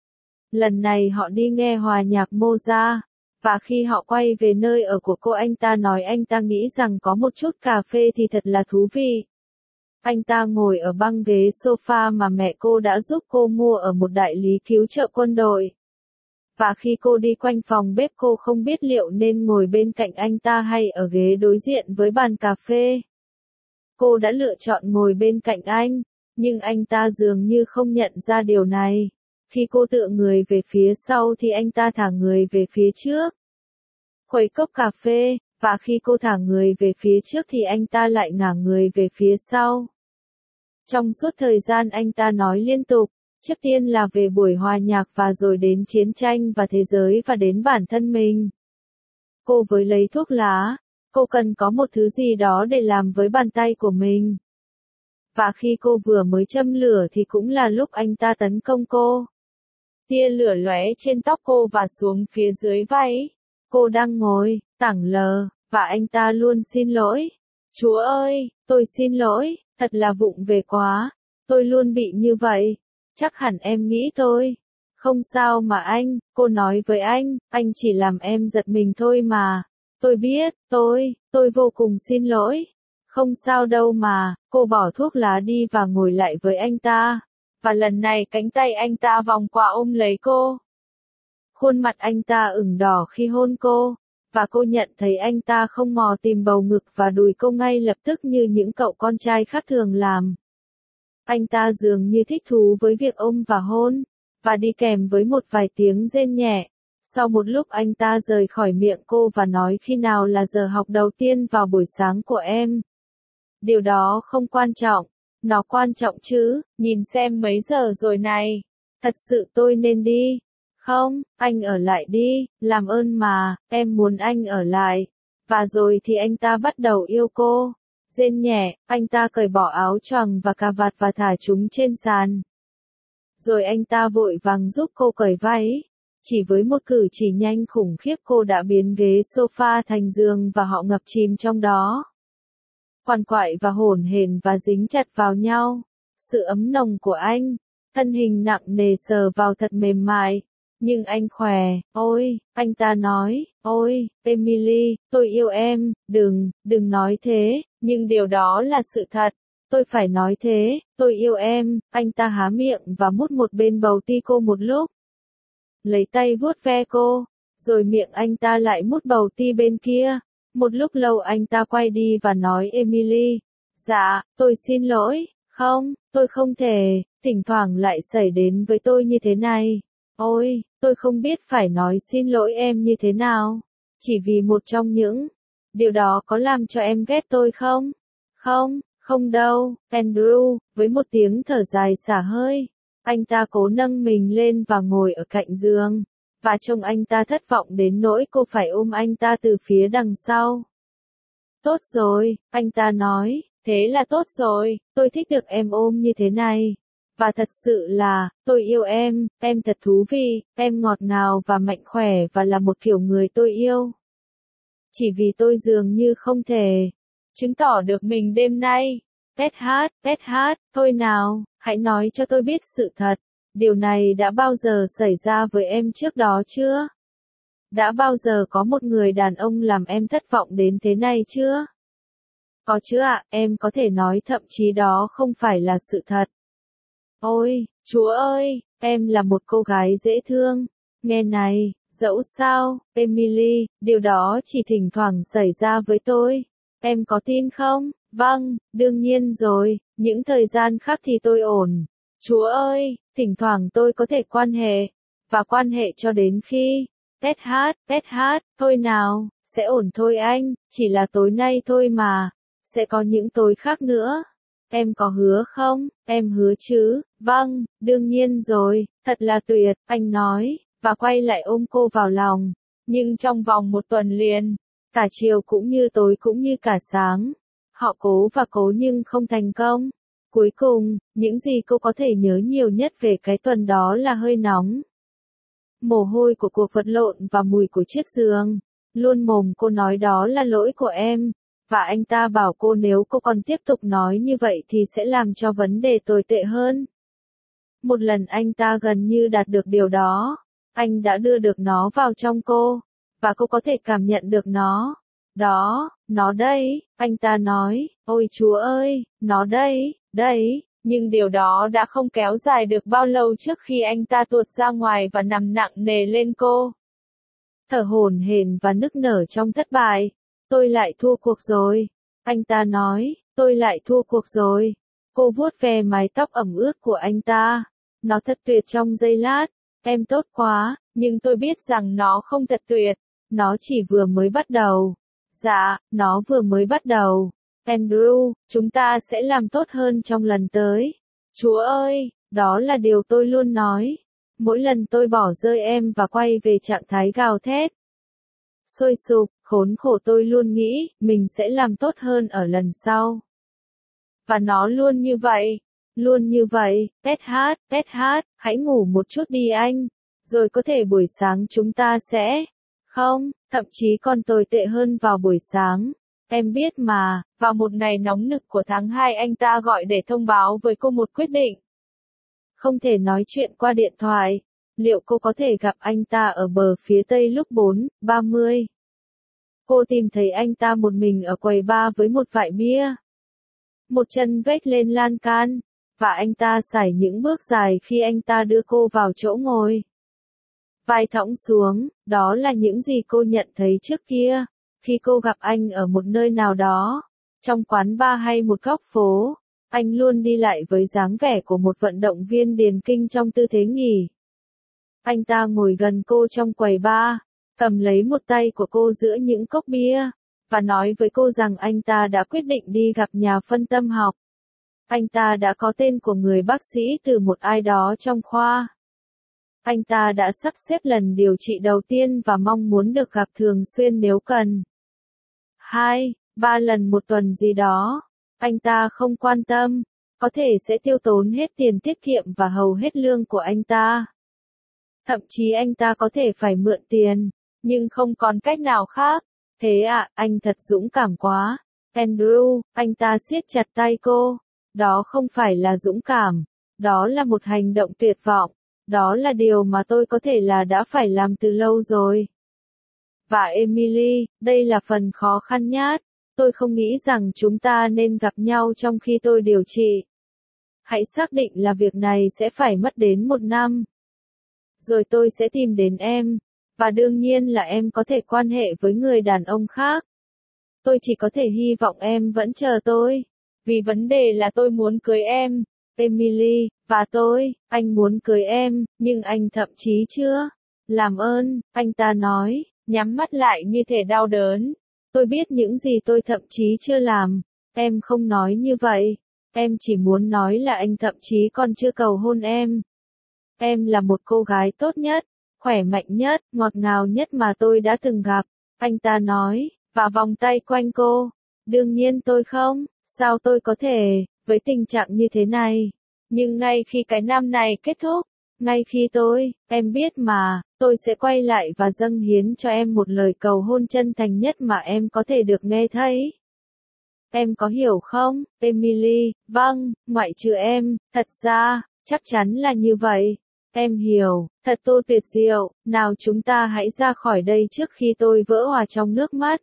Lần này họ đi nghe hòa nhạc Mozart, và khi họ quay về nơi ở của cô anh ta nói anh ta nghĩ rằng có một chút cà phê thì thật là thú vị. Anh ta ngồi ở băng ghế sofa mà mẹ cô đã giúp cô mua ở một đại lý cứu trợ quân đội. Và khi cô đi quanh phòng bếp cô không biết liệu nên ngồi bên cạnh anh ta hay ở ghế đối diện với bàn cà phê. Cô đã lựa chọn ngồi bên cạnh anh, nhưng anh ta dường như không nhận ra điều này. Khi cô tựa người về phía sau thì anh ta thả người về phía trước. Khuấy cốc cà phê, và khi cô thả người về phía trước thì anh ta lại ngả người về phía sau. Trong suốt thời gian anh ta nói liên tục, trước tiên là về buổi hòa nhạc và rồi đến chiến tranh và thế giới và đến bản thân mình. Cô với lấy thuốc lá, cô cần có một thứ gì đó để làm với bàn tay của mình. Và khi cô vừa mới châm lửa thì cũng là lúc anh ta tấn công cô. Tia lửa lóe trên tóc cô và xuống phía dưới váy. Cô đang ngồi, thẳng lờ, và anh ta luôn xin lỗi. Chúa ơi, tôi xin lỗi, thật là vụng về quá. Tôi luôn bị như vậy. Chắc hẳn em nghĩ tôi. Không sao mà anh, cô nói với anh, anh chỉ làm em giật mình thôi mà. Tôi biết, tôi, tôi vô cùng xin lỗi. Không sao đâu mà, cô bỏ thuốc lá đi và ngồi lại với anh ta. Và lần này cánh tay anh ta vòng qua ôm lấy cô. Khuôn mặt anh ta ửng đỏ khi hôn cô, và cô nhận thấy anh ta không mò tìm bầu ngực và đùi cô ngay lập tức như những cậu con trai khác thường làm. Anh ta dường như thích thú với việc ôm và hôn, và đi kèm với một vài tiếng rên nhẹ. Sau một lúc anh ta rời khỏi miệng cô và nói khi nào là giờ học đầu tiên vào buổi sáng của em. Điều đó không quan trọng. Nó quan trọng chứ, nhìn xem mấy giờ rồi này. Thật sự tôi nên đi. Không, anh ở lại đi, làm ơn mà, em muốn anh ở lại. Và rồi thì anh ta bắt đầu yêu cô. Rên nhẹ, anh ta cởi bỏ áo choàng và cà vạt và thả chúng trên sàn. Rồi anh ta vội vàng giúp cô cởi váy. Chỉ với một cử chỉ nhanh khủng khiếp cô đã biến ghế sofa thành giường và họ ngập chìm trong đó. Quằn quại và hổn hển và dính chặt vào nhau. Sự ấm nồng của anh, thân hình nặng nề sờ vào thật mềm mại. Nhưng anh khỏe, ôi, anh ta nói, ôi, Emily, tôi yêu em, đừng, đừng nói thế, nhưng điều đó là sự thật. Tôi phải nói thế, tôi yêu em, anh ta há miệng và mút một bên bầu ti cô một lúc. Lấy tay vuốt ve cô, rồi miệng anh ta lại mút bầu ti bên kia. Một lúc lâu anh ta quay đi và nói Emily, dạ, tôi xin lỗi, không, tôi không thể, thỉnh thoảng lại xảy đến với tôi như thế này. Ôi, tôi không biết phải nói xin lỗi em như thế nào. Chỉ vì một trong những điều đó có làm cho em ghét tôi không? Không, không đâu, Andrew, với một tiếng thở dài xả hơi. Anh ta cố nâng mình lên và ngồi ở cạnh giường. Và trông anh ta thất vọng đến nỗi cô phải ôm anh ta từ phía đằng sau. Tốt rồi, anh ta nói, thế là tốt rồi, tôi thích được em ôm như thế này. Và thật sự là, tôi yêu em, em thật thú vị, em ngọt ngào và mạnh khỏe và là một kiểu người tôi yêu. Chỉ vì tôi dường như không thể chứng tỏ được mình đêm nay. Tét hát, tét hát, thôi nào, hãy nói cho tôi biết sự thật. Điều này đã bao giờ xảy ra với em trước đó chưa? Đã bao giờ có một người đàn ông làm em thất vọng đến thế này chưa? Có chứ ạ, em có thể nói thậm chí đó không phải là sự thật. Ôi, Chúa ơi, em là một cô gái dễ thương. Nghe này, dẫu sao, Emily, điều đó chỉ thỉnh thoảng xảy ra với tôi. Em có tin không? Vâng, đương nhiên rồi, những thời gian khác thì tôi ổn. Chúa ơi, thỉnh thoảng tôi có thể quan hệ, và quan hệ cho đến khi, tét hát, tét hát, thôi nào, sẽ ổn thôi anh, chỉ là tối nay thôi mà, sẽ có những tối khác nữa. Em có hứa không? Em hứa chứ? Vâng, đương nhiên rồi, thật là tuyệt, anh nói, và quay lại ôm cô vào lòng. Nhưng trong vòng một tuần liền, cả chiều cũng như tối cũng như cả sáng, họ cố và cố nhưng không thành công. Cuối cùng, những gì cô có thể nhớ nhiều nhất về cái tuần đó là hơi nóng, mồ hôi của cuộc vật lộn và mùi của chiếc giường. Luôn mồm cô nói đó là lỗi của em, và anh ta bảo cô nếu cô còn tiếp tục nói như vậy thì sẽ làm cho vấn đề tồi tệ hơn. Một lần anh ta gần như đạt được điều đó, anh đã đưa được nó vào trong cô, và cô có thể cảm nhận được nó. Đó, nó đây, anh ta nói, ôi Chúa ơi, nó đây, đây. Nhưng điều đó đã không kéo dài được bao lâu trước khi anh ta tuột ra ngoài và nằm nặng nề lên cô. Thở hổn hển và nức nở trong thất bại. Tôi lại thua cuộc rồi. Anh ta nói, tôi lại thua cuộc rồi. Cô vuốt ve mái tóc ẩm ướt của anh ta. Nó thật tuyệt trong giây lát. Em tốt quá, nhưng tôi biết rằng nó không thật tuyệt. Nó chỉ vừa mới bắt đầu. Dạ, nó vừa mới bắt đầu. Andrew, chúng ta sẽ làm tốt hơn trong lần tới. Chúa ơi, đó là điều tôi luôn nói. Mỗi lần tôi bỏ rơi em và quay về trạng thái gào thét, sôi sục, khốn khổ tôi luôn nghĩ, mình sẽ làm tốt hơn ở lần sau. Và nó luôn như vậy. Luôn như vậy, tét hát, tét hát, hãy ngủ một chút đi anh. Rồi có thể buổi sáng chúng ta sẽ... Không, thậm chí còn tồi tệ hơn vào buổi sáng. Em biết mà, vào một ngày nóng nực của tháng hai anh ta gọi để thông báo với cô một quyết định. Không thể nói chuyện qua điện thoại. Liệu cô có thể gặp anh ta ở bờ phía tây lúc bốn ba mươi? Cô tìm thấy anh ta một mình ở quầy bar với một vại bia. Một chân vếch lên lan can, và anh ta sải những bước dài khi anh ta đưa cô vào chỗ ngồi. Vai thõng xuống, đó là những gì cô nhận thấy trước kia, khi cô gặp anh ở một nơi nào đó, trong quán bar hay một góc phố. Anh luôn đi lại với dáng vẻ của một vận động viên điền kinh trong tư thế nghỉ. Anh ta ngồi gần cô trong quầy bar, cầm lấy một tay của cô giữa những cốc bia, và nói với cô rằng anh ta đã quyết định đi gặp nhà phân tâm học. Anh ta đã có tên của người bác sĩ từ một ai đó trong khoa. Anh ta đã sắp xếp lần điều trị đầu tiên và mong muốn được gặp thường xuyên nếu cần. Hai, ba lần một tuần gì đó. Anh ta không quan tâm, có thể sẽ tiêu tốn hết tiền tiết kiệm và hầu hết lương của anh ta. Thậm chí anh ta có thể phải mượn tiền, nhưng không còn cách nào khác. Thế ạ, à, anh thật dũng cảm quá. Andrew, anh ta siết chặt tay cô. Đó không phải là dũng cảm, đó là một hành động tuyệt vọng. Đó là điều mà tôi có thể là đã phải làm từ lâu rồi. Và Emily, đây là phần khó khăn nhất. Tôi không nghĩ rằng chúng ta nên gặp nhau trong khi tôi điều trị. Hãy xác định là việc này sẽ phải mất đến một năm. Rồi tôi sẽ tìm đến em. Và đương nhiên là em có thể quan hệ với người đàn ông khác. Tôi chỉ có thể hy vọng em vẫn chờ tôi. Vì vấn đề là tôi muốn cưới em. Emily, và tôi, anh muốn cưới em, nhưng anh thậm chí chưa. Làm ơn, anh ta nói, nhắm mắt lại như thể đau đớn. Tôi biết những gì tôi thậm chí chưa làm. Em không nói như vậy. Em chỉ muốn nói là anh thậm chí còn chưa cầu hôn em. Em là một cô gái tốt nhất, khỏe mạnh nhất, ngọt ngào nhất mà tôi đã từng gặp. Anh ta nói, và vòng tay quanh cô. Đương nhiên tôi không, sao tôi có thể, với tình trạng như thế này. Nhưng ngay khi cái năm này kết thúc, ngay khi tôi, em biết mà, tôi sẽ quay lại và dâng hiến cho em một lời cầu hôn chân thành nhất mà em có thể được nghe thấy. Em có hiểu không, Emily? Vâng, ngoại trừ em, thật ra, chắc chắn là như vậy. Em hiểu, thật tô tuyệt diệu, nào chúng ta hãy ra khỏi đây trước khi tôi vỡ òa trong nước mắt.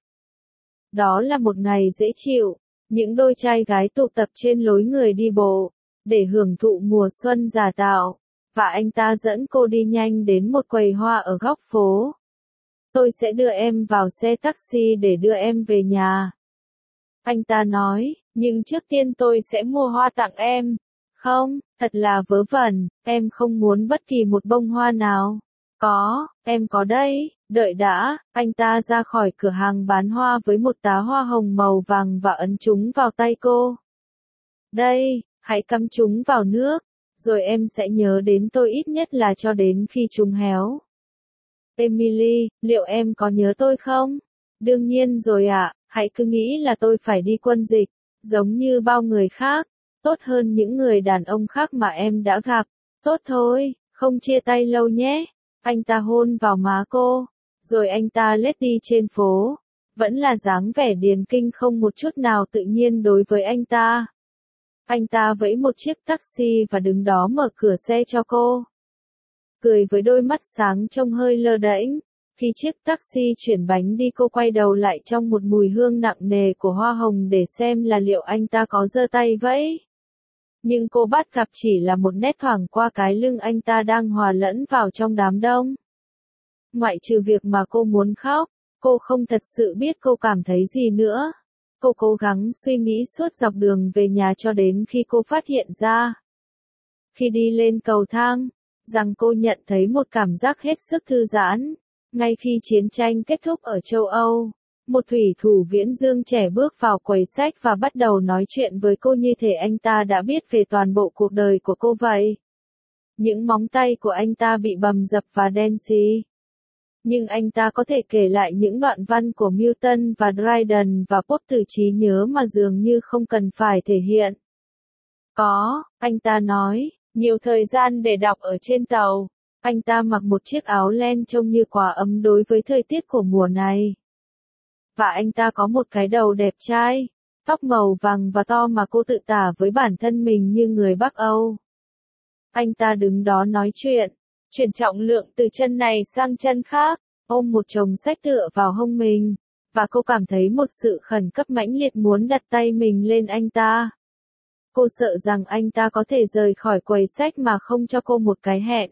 Đó là một ngày dễ chịu, những đôi trai gái tụ tập trên lối người đi bộ, để hưởng thụ mùa xuân giả tạo, và anh ta dẫn cô đi nhanh đến một quầy hoa ở góc phố. Tôi sẽ đưa em vào xe taxi để đưa em về nhà. Anh ta nói, nhưng trước tiên tôi sẽ mua hoa tặng em. Không, thật là vớ vẩn, em không muốn bất kỳ một bông hoa nào. Có, em có đây, đợi đã, anh ta ra khỏi cửa hàng bán hoa với một tá hoa hồng màu vàng và ấn chúng vào tay cô. Đây, hãy cắm chúng vào nước, rồi em sẽ nhớ đến tôi ít nhất là cho đến khi chúng héo. Emily, liệu em có nhớ tôi không? Đương nhiên rồi ạ, hãy cứ nghĩ là tôi phải đi quân dịch, giống như bao người khác, tốt hơn những người đàn ông khác mà em đã gặp. Tốt thôi, không chia tay lâu nhé. Anh ta hôn vào má cô, rồi anh ta lết đi trên phố, vẫn là dáng vẻ điềm kinh không một chút nào tự nhiên đối với anh ta. Anh ta vẫy một chiếc taxi và đứng đó mở cửa xe cho cô. Cười với đôi mắt sáng trông hơi lơ đễnh. Khi chiếc taxi chuyển bánh đi cô quay đầu lại trong một mùi hương nặng nề của hoa hồng để xem là liệu anh ta có giơ tay vẫy. Nhưng cô bắt gặp chỉ là một nét thoảng qua cái lưng anh ta đang hòa lẫn vào trong đám đông. Ngoại trừ việc mà cô muốn khóc, cô không thật sự biết cô cảm thấy gì nữa. Cô cố gắng suy nghĩ suốt dọc đường về nhà cho đến khi cô phát hiện ra. Khi đi lên cầu thang, rằng cô nhận thấy một cảm giác hết sức thư giãn. Ngay khi chiến tranh kết thúc ở châu Âu, một thủy thủ viễn dương trẻ bước vào quầy sách và bắt đầu nói chuyện với cô như thể anh ta đã biết về toàn bộ cuộc đời của cô vậy. Những móng tay của anh ta bị bầm dập và đen xì. Nhưng anh ta có thể kể lại những đoạn văn của Milton và Dryden và Pope từ trí nhớ mà dường như không cần phải thể hiện. Có, anh ta nói, nhiều thời gian để đọc ở trên tàu. Anh ta mặc một chiếc áo len trông như quà ấm đối với thời tiết của mùa này. Và anh ta có một cái đầu đẹp trai, tóc màu vàng và to mà cô tự tả với bản thân mình như người Bắc Âu. Anh ta đứng đó nói chuyện, chuyển trọng lượng từ chân này sang chân khác, ôm một chồng sách tựa vào hông mình, và cô cảm thấy một sự khẩn cấp mãnh liệt muốn đặt tay mình lên anh ta. Cô sợ rằng anh ta có thể rời khỏi quầy sách mà không cho cô một cái hẹn.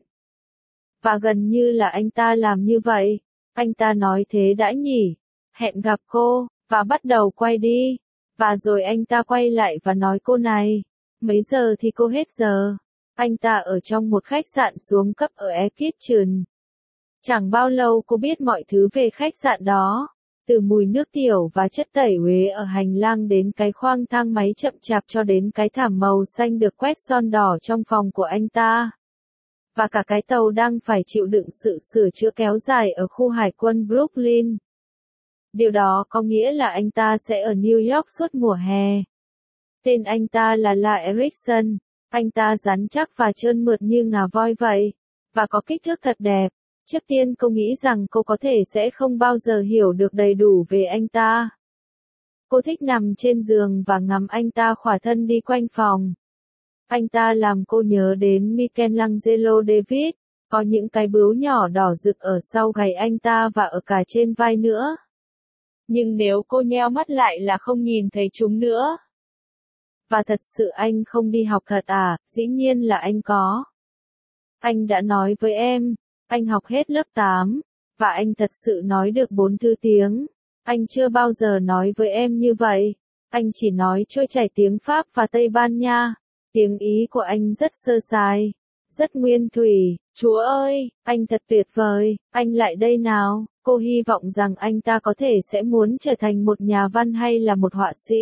Và gần như là anh ta làm như vậy. Anh ta nói thế đã nhỉ. Hẹn gặp cô, và bắt đầu quay đi. Và rồi anh ta quay lại và nói cô này. Mấy giờ thì cô hết giờ? Anh ta ở trong một khách sạn xuống cấp ở Ekitchen. Chẳng bao lâu cô biết mọi thứ về khách sạn đó. Từ mùi nước tiểu và chất tẩy uế ở hành lang đến cái khoang thang máy chậm chạp cho đến cái thảm màu xanh được quét son đỏ trong phòng của anh ta. Và cả cái tàu đang phải chịu đựng sự sửa chữa kéo dài ở khu hải quân Brooklyn. Điều đó có nghĩa là anh ta sẽ ở New York suốt mùa hè. Tên anh ta là La Erickson. Anh ta rắn chắc và trơn mượt như ngà voi vậy. Và có kích thước thật đẹp. Trước tiên cô nghĩ rằng cô có thể sẽ không bao giờ hiểu được đầy đủ về anh ta. Cô thích nằm trên giường và ngắm anh ta khỏa thân đi quanh phòng. Anh ta làm cô nhớ đến Michelangelo David, có những cái bướu nhỏ đỏ rực ở sau gáy anh ta và ở cả trên vai nữa. Nhưng nếu cô nheo mắt lại là không nhìn thấy chúng nữa. Và thật sự anh không đi học thật à? Dĩ nhiên là anh có. Anh đã nói với em, anh học hết lớp tám, và anh thật sự nói được bốn thứ tiếng. Anh chưa bao giờ nói với em như vậy. Anh chỉ nói trôi chảy tiếng Pháp và Tây Ban Nha. Tiếng Ý của anh rất sơ sài, rất nguyên thủy. Chúa ơi, anh thật tuyệt vời, anh lại đây nào. Cô hy vọng rằng anh ta có thể sẽ muốn trở thành một nhà văn hay là một họa sĩ.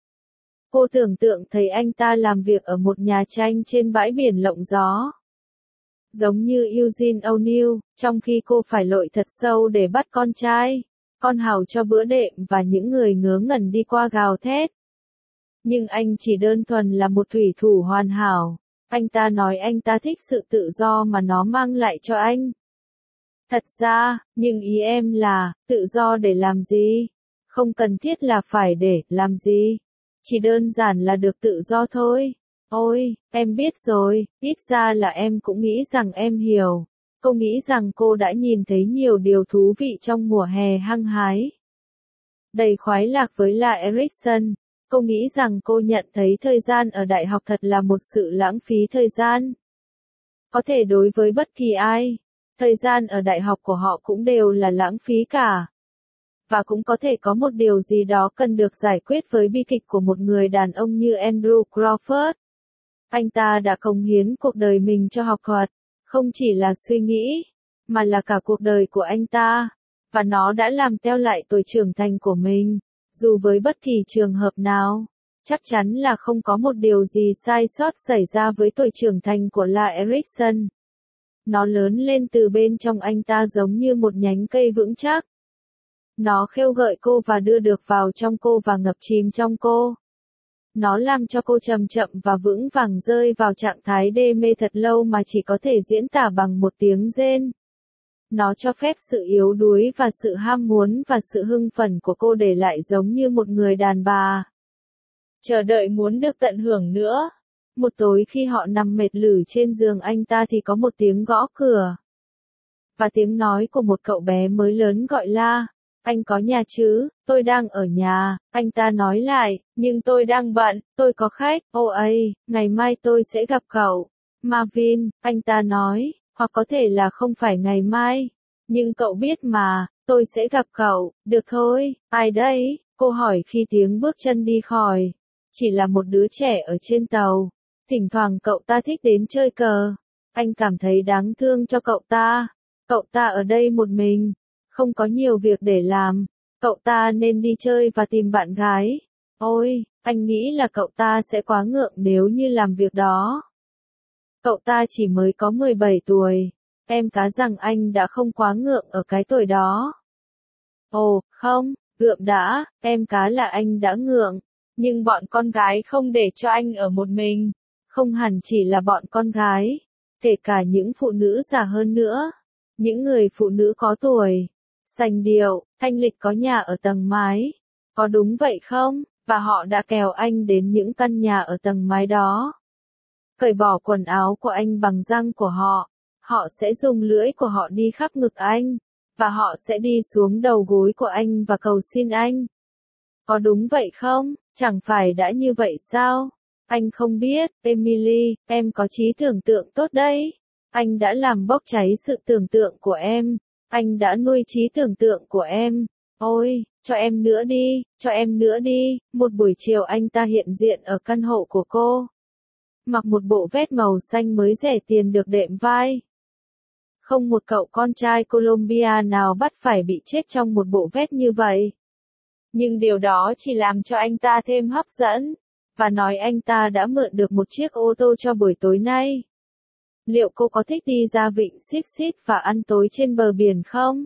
Cô tưởng tượng thấy anh ta làm việc ở một nhà tranh trên bãi biển lộng gió. Giống như Eugene O'Neill, trong khi cô phải lội thật sâu để bắt con trai, con hàu cho bữa đệm và những người ngớ ngẩn đi qua gào thét. Nhưng anh chỉ đơn thuần là một thủy thủ hoàn hảo. Anh ta nói anh ta thích sự tự do mà nó mang lại cho anh. Thật ra, nhưng ý em là, tự do để làm gì? Không cần thiết là phải để làm gì. Chỉ đơn giản là được tự do thôi. Ôi, em biết rồi, ít ra là em cũng nghĩ rằng em hiểu. Cô nghĩ rằng cô đã nhìn thấy nhiều điều thú vị trong mùa hè hăng hái. Đầy khoái lạc với La Erickson. Cô nghĩ rằng cô nhận thấy thời gian ở đại học thật là một sự lãng phí thời gian. Có thể đối với bất kỳ ai, thời gian ở đại học của họ cũng đều là lãng phí cả. Và cũng có thể có một điều gì đó cần được giải quyết với bi kịch của một người đàn ông như Andrew Crawford. Anh ta đã cống hiến cuộc đời mình cho học thuật, không chỉ là suy nghĩ, mà là cả cuộc đời của anh ta, và nó đã làm teo lại tuổi trưởng thành của mình. Dù với bất kỳ trường hợp nào, chắc chắn là không có một điều gì sai sót xảy ra với tuổi trưởng thành của La Erickson. Nó lớn lên từ bên trong anh ta giống như một nhánh cây vững chắc. Nó khêu gợi cô và đưa được vào trong cô và ngập chìm trong cô. Nó làm cho cô chậm chậm và vững vàng rơi vào trạng thái đê mê thật lâu mà chỉ có thể diễn tả bằng một tiếng rên. Nó cho phép sự yếu đuối và sự ham muốn và sự hưng phấn của cô để lại giống như một người đàn bà. Chờ đợi muốn được tận hưởng nữa. Một tối khi họ nằm mệt lử trên giường anh ta thì có một tiếng gõ cửa. Và tiếng nói của một cậu bé mới lớn gọi la. Anh có nhà chứ, tôi đang ở nhà, anh ta nói lại, nhưng tôi đang bận, tôi có khách, ô ấy, ngày mai tôi sẽ gặp cậu. Marvin, anh ta nói, hoặc có thể là không phải ngày mai, nhưng cậu biết mà, tôi sẽ gặp cậu, được thôi, ai đấy, cô hỏi khi tiếng bước chân đi khỏi. Chỉ là một đứa trẻ ở trên tàu, thỉnh thoảng cậu ta thích đến chơi cờ, anh cảm thấy đáng thương cho cậu ta, cậu ta ở đây một mình. Không có nhiều việc để làm, cậu ta nên đi chơi và tìm bạn gái. Ôi, anh nghĩ là cậu ta sẽ quá ngượng nếu như làm việc đó. Cậu ta chỉ mới có mười bảy tuổi, em cá rằng anh đã không quá ngượng ở cái tuổi đó. Ồ, không, gượng đã, em cá là anh đã ngượng, nhưng bọn con gái không để cho anh ở một mình, không hẳn chỉ là bọn con gái, kể cả những phụ nữ già hơn nữa, những người phụ nữ có tuổi. Sành điệu, thanh lịch có nhà ở tầng mái. Có đúng vậy không? Và họ đã kéo anh đến những căn nhà ở tầng mái đó. Cởi bỏ quần áo của anh bằng răng của họ. Họ sẽ dùng lưỡi của họ đi khắp ngực anh. Và họ sẽ đi xuống đầu gối của anh và cầu xin anh. Có đúng vậy không? Chẳng phải đã như vậy sao? Anh không biết, Emily, em có trí tưởng tượng tốt đấy. Anh đã làm bốc cháy sự tưởng tượng của em. Anh đã nuôi trí tưởng tượng của em. Ôi, cho em nữa đi, cho em nữa đi. Một buổi chiều anh ta hiện diện ở căn hộ của cô. Mặc một bộ vest màu xanh mới rẻ tiền được đệm vai. Không một cậu con trai Colombia nào bắt phải bị chết trong một bộ vest như vậy. Nhưng điều đó chỉ làm cho anh ta thêm hấp dẫn. Và nói anh ta đã mượn được một chiếc ô tô cho buổi tối nay. Liệu cô có thích đi ra vịnh Xít Xít và ăn tối trên bờ biển không?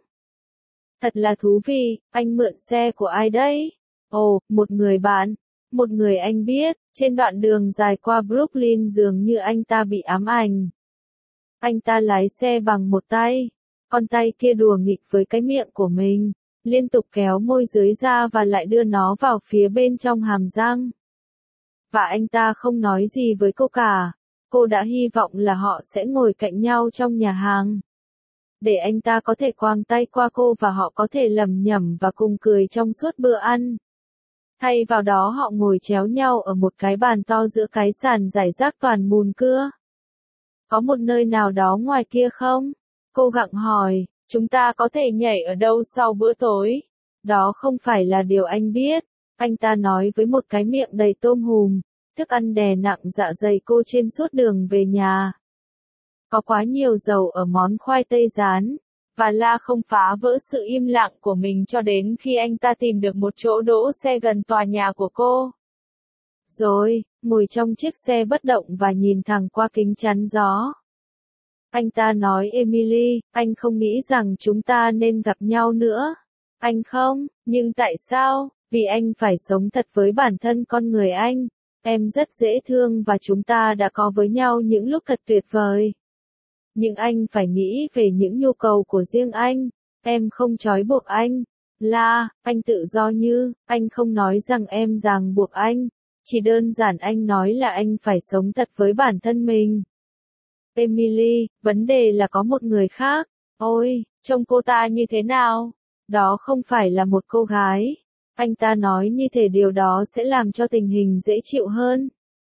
Thật là thú vị, anh mượn xe của ai đấy? Ồ, một người bạn, một người anh biết, trên đoạn đường dài qua Brooklyn dường như anh ta bị ám ảnh. Anh ta lái xe bằng một tay, con tay kia đùa nghịch với cái miệng của mình, liên tục kéo môi dưới ra và lại đưa nó vào phía bên trong hàm răng. Và anh ta không nói gì với cô cả. Cô đã hy vọng là họ sẽ ngồi cạnh nhau trong nhà hàng. Để anh ta có thể quàng tay qua cô và họ có thể lẩm nhẩm và cùng cười trong suốt bữa ăn. Thay vào đó họ ngồi chéo nhau ở một cái bàn to giữa cái sàn rải rác toàn mùn cưa. Có một nơi nào đó ngoài kia không? Cô gặng hỏi, chúng ta có thể nhảy ở đâu sau bữa tối? Đó không phải là điều anh biết. Anh ta nói với một cái miệng đầy tôm hùm. Thức ăn đè nặng dạ dày cô trên suốt đường về nhà. Có quá nhiều dầu ở món khoai tây rán, và La không phá vỡ sự im lặng của mình cho đến khi anh ta tìm được một chỗ đỗ xe gần tòa nhà của cô. Rồi, ngồi trong chiếc xe bất động và nhìn thẳng qua kính chắn gió. Anh ta nói Emily, anh không nghĩ rằng chúng ta nên gặp nhau nữa. Anh không, nhưng tại sao? Vì anh phải sống thật với bản thân con người anh. Em rất dễ thương và chúng ta đã có với nhau những lúc thật tuyệt vời. Nhưng anh phải nghĩ về những nhu cầu của riêng anh. Em không trói buộc anh. La, anh tự do như, anh không nói rằng em ràng buộc anh. Chỉ đơn giản anh nói là anh phải sống thật với bản thân mình. Emily, vấn đề là có một người khác. Ôi, trông cô ta như thế nào? Đó không phải là một cô gái. Anh ta nói như thể điều đó sẽ làm cho tình hình dễ chịu hơn.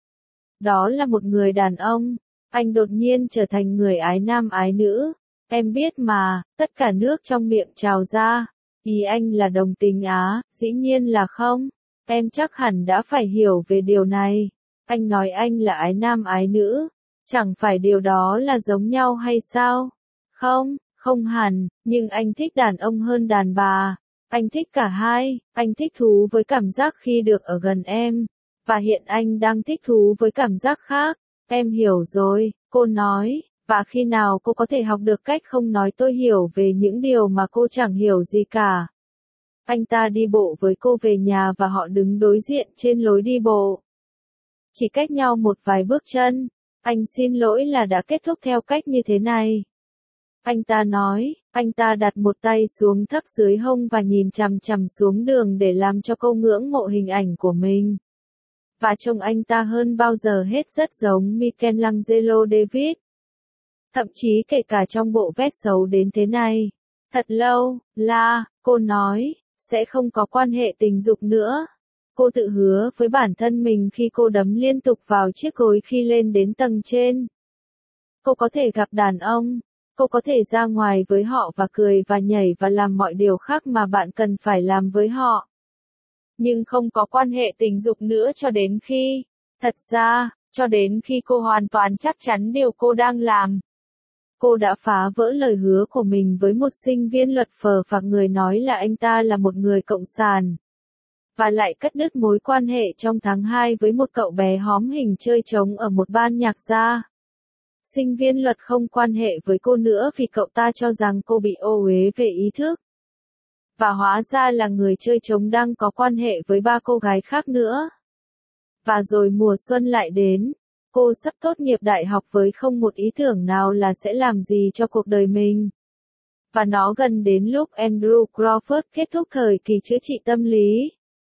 Đó là một người đàn ông. Anh đột nhiên trở thành người ái nam ái nữ. Em biết mà, tất cả nước trong miệng trào ra. Ý anh là đồng tình á, dĩ nhiên là không. Em chắc hẳn đã phải hiểu về điều này. Anh nói anh là ái nam ái nữ. Chẳng phải điều đó là giống nhau hay sao? Không, không hẳn, nhưng anh thích đàn ông hơn đàn bà. Anh thích cả hai, anh thích thú với cảm giác khi được ở gần em. Và hiện anh đang thích thú với cảm giác khác. Em hiểu rồi, cô nói, và khi nào cô có thể học được cách không nói tôi hiểu về những điều mà cô chẳng hiểu gì cả. Anh ta đi bộ với cô về nhà và họ đứng đối diện trên lối đi bộ. Chỉ cách nhau một vài bước chân. Anh xin lỗi là đã kết thúc theo cách như thế này. Anh ta nói, anh ta đặt một tay xuống thấp dưới hông và nhìn chằm chằm xuống đường để làm cho cô ngưỡng mộ hình ảnh của mình. Và trông anh ta hơn bao giờ hết rất giống Michelangelo David. Thậm chí kể cả trong bộ vest xấu đến thế này. Thật lâu, La, cô nói, sẽ không có quan hệ tình dục nữa. Cô tự hứa với bản thân mình khi cô đấm liên tục vào chiếc gối khi lên đến tầng trên. Cô có thể gặp đàn ông. Cô có thể ra ngoài với họ và cười và nhảy và làm mọi điều khác mà bạn cần phải làm với họ. Nhưng không có quan hệ tình dục nữa cho đến khi, thật ra, cho đến khi cô hoàn toàn chắc chắn điều cô đang làm. Cô đã phá vỡ lời hứa của mình với một sinh viên luật phờ phạc người nói là anh ta là một người cộng sản. Và lại cắt đứt mối quan hệ trong tháng hai với một cậu bé hóm hình chơi trống ở một ban nhạc gia. Sinh viên luật không quan hệ với cô nữa vì cậu ta cho rằng cô bị ô uế về ý thức. Và hóa ra là người chơi trống đang có quan hệ với ba cô gái khác nữa. Và rồi mùa xuân lại đến. Cô sắp tốt nghiệp đại học với không một ý tưởng nào là sẽ làm gì cho cuộc đời mình. Và nó gần đến lúc Andrew Crawford kết thúc thời kỳ chữa trị tâm lý.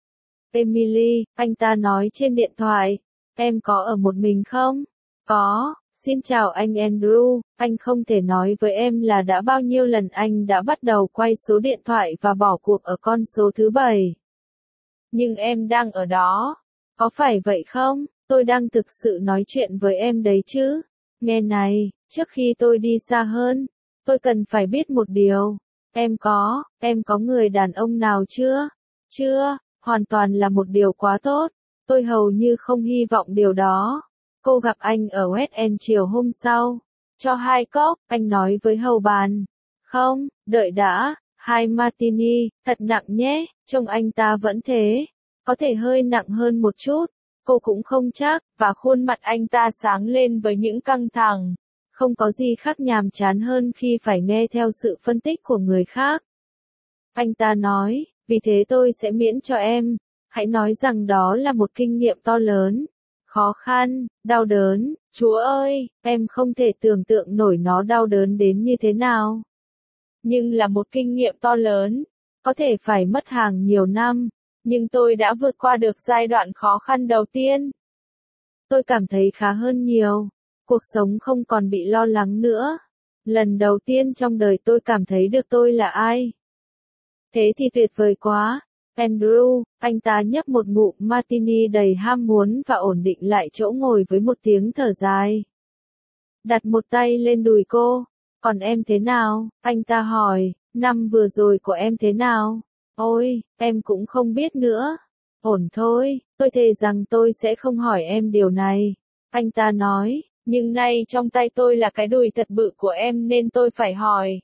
Emily, anh ta nói trên điện thoại, em có ở một mình không? Có, xin chào anh Andrew, anh không thể nói với em là đã bao nhiêu lần anh đã bắt đầu quay số điện thoại và bỏ cuộc ở con số thứ bảy. Nhưng em đang ở đó. Có phải vậy không? Tôi đang thực sự nói chuyện với em đấy chứ. Nghe này, trước khi tôi đi xa hơn, tôi cần phải biết một điều. Em có, em có người đàn ông nào chưa? Chưa, hoàn toàn là một điều quá tốt. Tôi hầu như không hy vọng điều đó. Cô gặp anh ở West End chiều hôm sau. Cho hai cốc, anh nói với hầu bàn. Không, đợi đã, hai martini, thật nặng nhé, trông anh ta vẫn thế. Có thể hơi nặng hơn một chút. Cô cũng không chắc, và khuôn mặt anh ta sáng lên với những căng thẳng. Không có gì khác nhàm chán hơn khi phải nghe theo sự phân tích của người khác. Anh ta nói, vì thế tôi sẽ miễn cho em. Hãy nói rằng đó là một kinh nghiệm to lớn. Khó khăn, đau đớn, Chúa ơi, em không thể tưởng tượng nổi nó đau đớn đến như thế nào. Nhưng là một kinh nghiệm to lớn, có thể phải mất hàng nhiều năm, nhưng tôi đã vượt qua được giai đoạn khó khăn đầu tiên. Tôi cảm thấy khá hơn nhiều, cuộc sống không còn bị lo lắng nữa. Lần đầu tiên trong đời tôi cảm thấy được tôi là ai. Thế thì tuyệt vời quá. Andrew, anh ta nhấp một ngụm martini đầy ham muốn và ổn định lại chỗ ngồi với một tiếng thở dài. Đặt một tay lên đùi cô. Còn em thế nào? Anh ta hỏi, năm vừa rồi của em thế nào? Ôi, em cũng không biết nữa. Ổn thôi, tôi thề rằng tôi sẽ không hỏi em điều này. Anh ta nói, nhưng nay trong tay tôi là cái đùi thật bự của em nên tôi phải hỏi.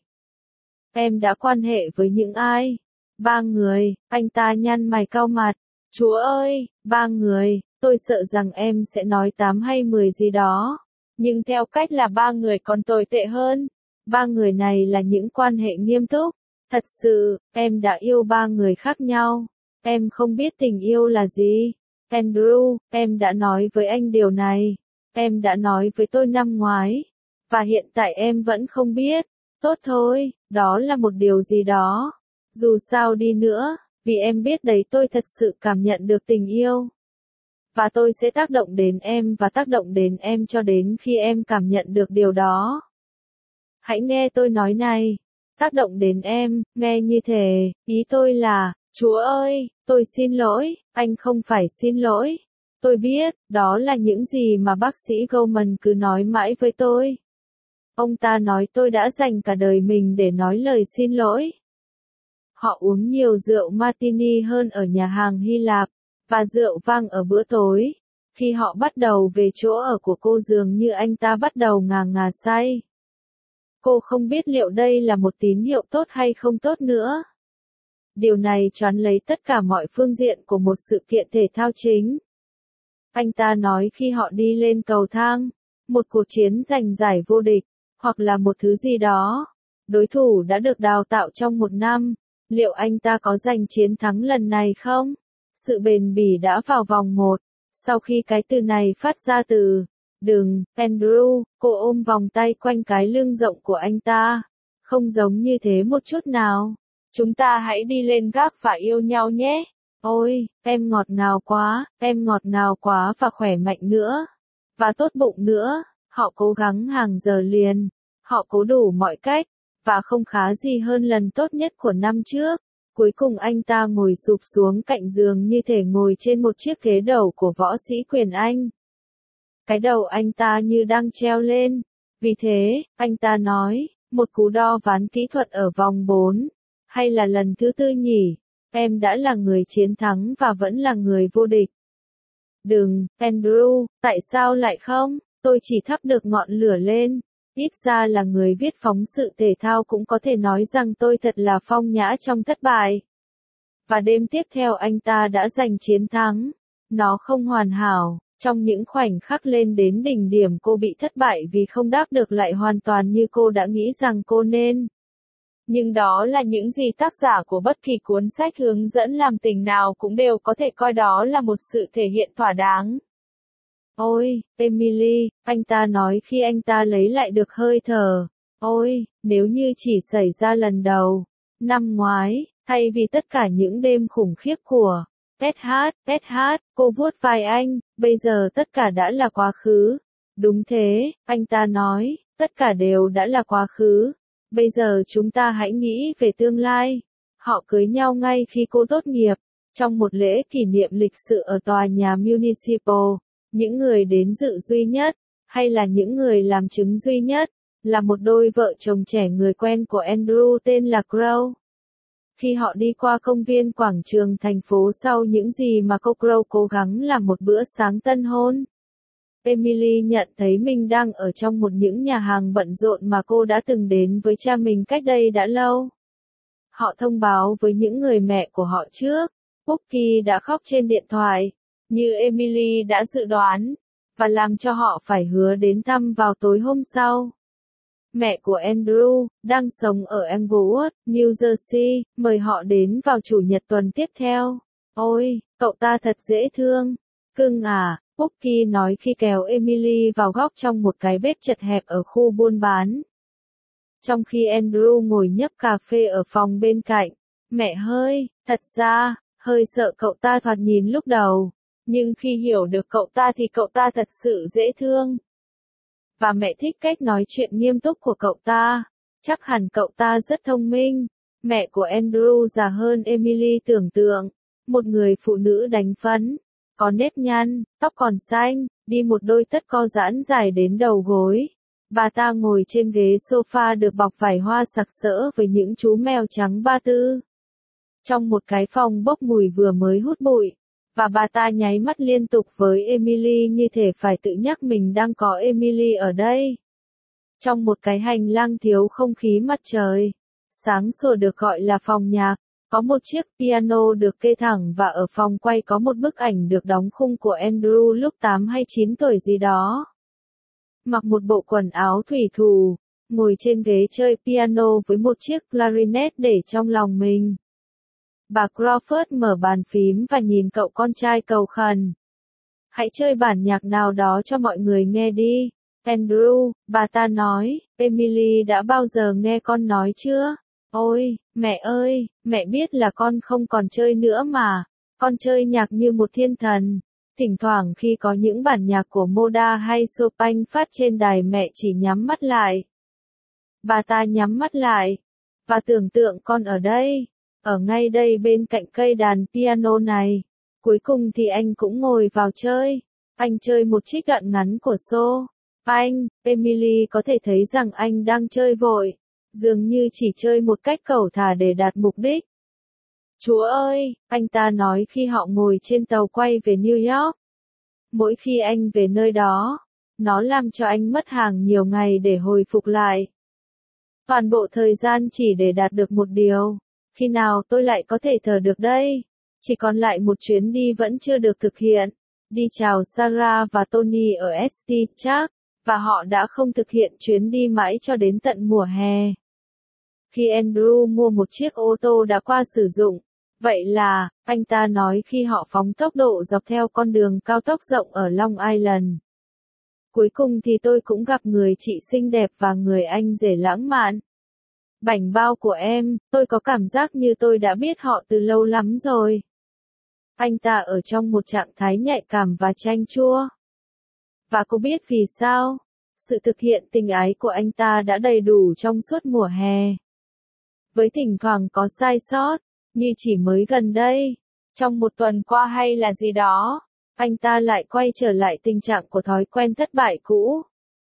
Em đã quan hệ với những ai? Ba người, anh ta nhăn mày cau mặt. Chúa ơi, ba người, tôi sợ rằng em sẽ nói tám hay mười gì đó. Nhưng theo cách là ba người còn tồi tệ hơn. Ba người này là những quan hệ nghiêm túc. Thật sự, em đã yêu ba người khác nhau. Em không biết tình yêu là gì. Andrew, em đã nói với anh điều này. Em đã nói với tôi năm ngoái. Và hiện tại em vẫn không biết. Tốt thôi, đó là một điều gì đó. Dù sao đi nữa, vì em biết đấy tôi thật sự cảm nhận được tình yêu. Và tôi sẽ tác động đến em và tác động đến em cho đến khi em cảm nhận được điều đó. Hãy nghe tôi nói này. Tác động đến em, nghe như thế, ý tôi là, Chúa ơi, tôi xin lỗi, anh không phải xin lỗi. Tôi biết, đó là những gì mà bác sĩ Goldman cứ nói mãi với tôi. Ông ta nói tôi đã dành cả đời mình để nói lời xin lỗi. Họ uống nhiều rượu martini hơn ở nhà hàng Hy Lạp, và rượu vang ở bữa tối. Khi họ bắt đầu về chỗ ở của cô dường như anh ta bắt đầu ngà ngà say. Cô không biết liệu đây là một tín hiệu tốt hay không tốt nữa. Điều này choán lấy tất cả mọi phương diện của một sự kiện thể thao chính. Anh ta nói khi họ đi lên cầu thang, một cuộc chiến giành giải vô địch, hoặc là một thứ gì đó, đối thủ đã được đào tạo trong một năm, liệu anh ta có giành chiến thắng lần này không? Sự bền bỉ đã vào vòng một, sau khi cái từ này phát ra từ, đừng, Andrew, cô ôm vòng tay quanh cái lưng rộng của anh ta, không giống như thế một chút nào. Chúng ta hãy đi lên gác và yêu nhau nhé. Ôi, em ngọt ngào quá, em ngọt ngào quá và khỏe mạnh nữa. Và tốt bụng nữa. Họ cố gắng hàng giờ liền. Họ cố đủ mọi cách. Và không khá gì hơn lần tốt nhất của năm trước. Cuối cùng anh ta ngồi sụp xuống cạnh giường như thể ngồi trên một chiếc ghế đầu của võ sĩ quyền Anh. Cái đầu anh ta như đang treo lên. Vì thế, anh ta nói, một cú đo ván kỹ thuật ở vòng bốn. Hay là lần thứ tư nhỉ? Em đã là người chiến thắng và vẫn là người vô địch. Đừng, Andrew, tại sao lại không? Tôi chỉ thắp được ngọn lửa lên. Ít ra là người viết phóng sự thể thao cũng có thể nói rằng tôi thật là phong nhã trong thất bại. Và đêm tiếp theo anh ta đã giành chiến thắng. Nó không hoàn hảo. Trong những khoảnh khắc lên đến đỉnh điểm cô bị thất bại vì không đáp được lại hoàn toàn như cô đã nghĩ rằng cô nên. Nhưng đó là những gì tác giả của bất kỳ cuốn sách hướng dẫn làm tình nào cũng đều có thể coi đó là một sự thể hiện thỏa đáng. Ôi, Emily, anh ta nói khi anh ta lấy lại được hơi thở. Ôi, nếu như chỉ xảy ra lần đầu, năm ngoái, thay vì tất cả những đêm khủng khiếp của ét hát, ét hát, cô vuốt vai anh, bây giờ tất cả đã là quá khứ. Đúng thế, anh ta nói, tất cả đều đã là quá khứ. Bây giờ chúng ta hãy nghĩ về tương lai. Họ cưới nhau ngay khi cô tốt nghiệp, trong một lễ kỷ niệm lịch sự ở tòa nhà Municipal. Những người đến dự duy nhất, hay là những người làm chứng duy nhất, là một đôi vợ chồng trẻ người quen của Andrew tên là Crow. Khi họ đi qua công viên quảng trường thành phố sau những gì mà cô Crow cố gắng làm một bữa sáng tân hôn, Emily nhận thấy mình đang ở trong một những nhà hàng bận rộn mà cô đã từng đến với cha mình cách đây đã lâu. Họ thông báo với những người mẹ của họ trước. Pookie đã khóc trên điện thoại, như Emily đã dự đoán, và làm cho họ phải hứa đến thăm vào tối hôm sau. Mẹ của Andrew, đang sống ở Englewood, New Jersey, mời họ đến vào chủ nhật tuần tiếp theo. Ôi, cậu ta thật dễ thương. Cưng à, Pookie nói khi kéo Emily vào góc trong một cái bếp chật hẹp ở khu buôn bán. Trong khi Andrew ngồi nhấp cà phê ở phòng bên cạnh, mẹ hơi, thật ra, hơi sợ cậu ta thoạt nhìn lúc đầu. Nhưng khi hiểu được cậu ta thì cậu ta thật sự dễ thương. Và mẹ thích cách nói chuyện nghiêm túc của cậu ta. Chắc hẳn cậu ta rất thông minh. Mẹ của Andrew già hơn Emily tưởng tượng. Một người phụ nữ đánh phấn, có nếp nhăn, tóc còn xanh, đi một đôi tất co giãn dài đến đầu gối. Bà ta ngồi trên ghế sofa được bọc vải hoa sặc sỡ với những chú mèo trắng ba tư. Trong một cái phòng bốc mùi vừa mới hút bụi. Và bà ta nháy mắt liên tục với Emily như thể phải tự nhắc mình đang có Emily ở đây. Trong một cái hành lang thiếu không khí mặt trời, sáng sủa được gọi là phòng nhạc, có một chiếc piano được kê thẳng và ở phòng quay có một bức ảnh được đóng khung của Andrew lúc tám hay chín tuổi gì đó. Mặc một bộ quần áo thủy thủ, ngồi trên ghế chơi piano với một chiếc clarinet để trong lòng mình. Bà Crawford mở bàn phím và nhìn cậu con trai cầu khẩn. Hãy chơi bản nhạc nào đó cho mọi người nghe đi. Andrew, bà ta nói, Emily đã bao giờ nghe con nói chưa? Ôi, mẹ ơi, mẹ biết là con không còn chơi nữa mà. Con chơi nhạc như một thiên thần. Thỉnh thoảng khi có những bản nhạc của Moda hay Chopin phát trên đài mẹ chỉ nhắm mắt lại. Bà ta nhắm mắt lại. Và tưởng tượng con ở đây. Ở ngay đây bên cạnh cây đàn piano này. Cuối cùng thì anh cũng ngồi vào chơi. Anh chơi một trích đoạn ngắn của Chopin. Anh, Emily có thể thấy rằng anh đang chơi vội. Dường như chỉ chơi một cách cẩu thả để đạt mục đích. Chúa ơi, anh ta nói khi họ ngồi trên tàu quay về New York. Mỗi khi anh về nơi đó, nó làm cho anh mất hàng nhiều ngày để hồi phục lại. Toàn bộ thời gian chỉ để đạt được một điều. Khi nào tôi lại có thể thở được đây? Chỉ còn lại một chuyến đi vẫn chưa được thực hiện. Đi chào Sarah và Tony ở ét tê chắc, và họ đã không thực hiện chuyến đi mãi cho đến tận mùa hè. Khi Andrew mua một chiếc ô tô đã qua sử dụng, vậy là, anh ta nói khi họ phóng tốc độ dọc theo con đường cao tốc rộng ở Long Island. Cuối cùng thì tôi cũng gặp người chị xinh đẹp và người anh rể lãng mạn. Bảnh bao của em, tôi có cảm giác như tôi đã biết họ từ lâu lắm rồi. Anh ta ở trong một trạng thái nhạy cảm và chanh chua. Và cô biết vì sao? Sự thực hiện tình ái của anh ta đã đầy đủ trong suốt mùa hè. Với thỉnh thoảng có sai sót, như chỉ mới gần đây, trong một tuần qua hay là gì đó, anh ta lại quay trở lại tình trạng của thói quen thất bại cũ.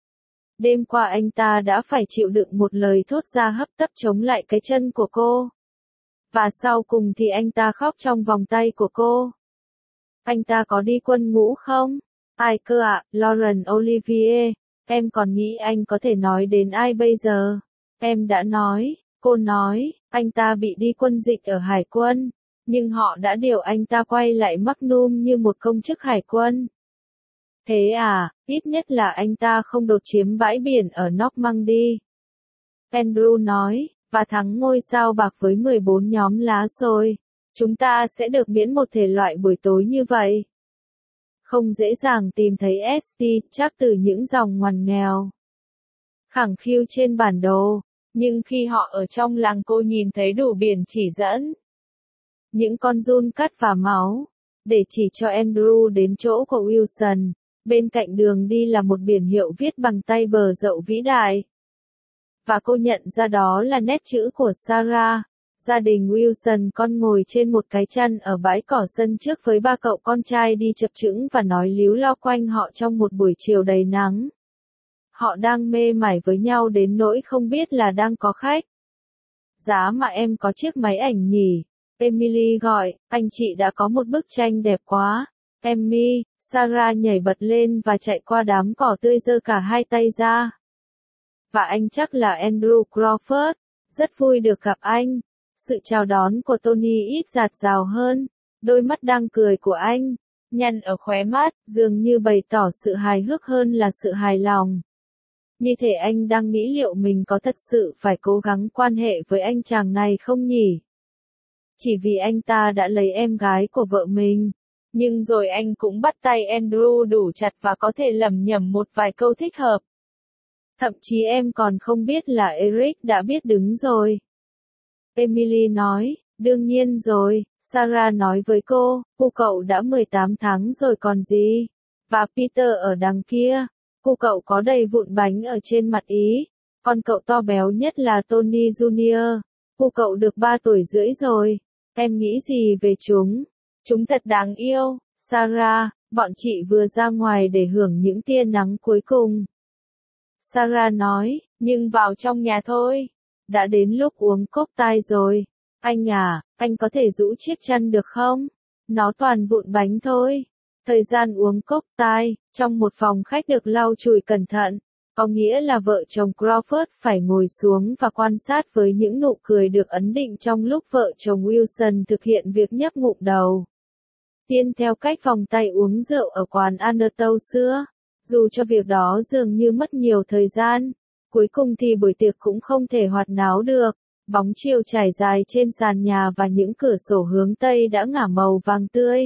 Đêm qua anh ta đã phải chịu đựng một lời thốt ra hấp tấp chống lại cái chân của cô. Và sau cùng thì anh ta khóc trong vòng tay của cô. Anh ta có đi quân ngũ không? Ai cơ ạ, à? Lauren Olivier, em còn nghĩ anh có thể nói đến ai bây giờ? Em đã nói, cô nói, anh ta bị đi quân dịch ở hải quân, nhưng họ đã điều anh ta quay lại Magnum như một công chức hải quân. Thế à, ít nhất là anh ta không đột chiếm bãi biển ở Normandy. Andrew nói, và thắng ngôi sao bạc với mười bốn nhóm lá rồi. Chúng ta sẽ được miễn một thể loại buổi tối như vậy. Không dễ dàng tìm thấy ét tê chắc từ những dòng ngoằn nghèo khẳng khiu trên bản đồ, nhưng khi họ ở trong làng cô nhìn thấy đủ biển chỉ dẫn. Những con giun cắt và máu, để chỉ cho Andrew đến chỗ của Wilson. Bên cạnh đường đi là một biển hiệu viết bằng tay bờ dậu vĩ đại. Và cô nhận ra đó là nét chữ của Sarah. Gia đình Wilson con ngồi trên một cái chăn ở bãi cỏ sân trước với ba cậu con trai đi chập chững và nói líu lo quanh họ trong một buổi chiều đầy nắng. Họ đang mê mải với nhau đến nỗi không biết là đang có khách. Giá mà em có chiếc máy ảnh nhỉ? Emily gọi, anh chị đã có một bức tranh đẹp quá. Emmy, Sarah nhảy bật lên và chạy qua đám cỏ tươi giơ cả hai tay ra. Và anh chắc là Andrew Crawford. Rất vui được gặp anh. Sự chào đón của Tony ít dạt dào hơn. Đôi mắt đang cười của anh, nhăn ở khóe mắt, dường như bày tỏ sự hài hước hơn là sự hài lòng. Như thể anh đang nghĩ liệu mình có thật sự phải cố gắng quan hệ với anh chàng này không nhỉ? Chỉ vì anh ta đã lấy em gái của vợ mình. Nhưng rồi anh cũng bắt tay Andrew đủ chặt và có thể lẩm nhẩm một vài câu thích hợp. Thậm chí em còn không biết là Eric đã biết đứng rồi. Emily nói, đương nhiên rồi, Sarah nói với cô, cô cậu đã mười tám tháng rồi còn gì. Và Peter ở đằng kia, cô cậu có đầy vụn bánh ở trên mặt ý. Con cậu to béo nhất là Tony Junior Cô cậu được ba tuổi rưỡi rồi. Em nghĩ gì về chúng? Chúng thật đáng yêu. Sarah, bọn chị vừa ra ngoài để hưởng những tia nắng cuối cùng. Sarah nói, nhưng vào trong nhà thôi. Đã đến lúc uống cocktail rồi. Anh à, anh có thể rũ chiếc chăn được không? Nó toàn vụn bánh thôi. Thời gian uống cốc tai, trong một phòng khách được lau chùi cẩn thận, có nghĩa là vợ chồng Crawford phải ngồi xuống và quan sát với những nụ cười được ấn định trong lúc vợ chồng Wilson thực hiện việc nhấp ngụm đầu tiên theo cách vòng tay uống rượu ở quán Undertow xưa. Dù cho việc đó dường như mất nhiều thời gian, cuối cùng thì buổi tiệc cũng không thể hoạt náo được. Bóng chiều trải dài trên sàn nhà và những cửa sổ hướng Tây đã ngả màu vàng tươi.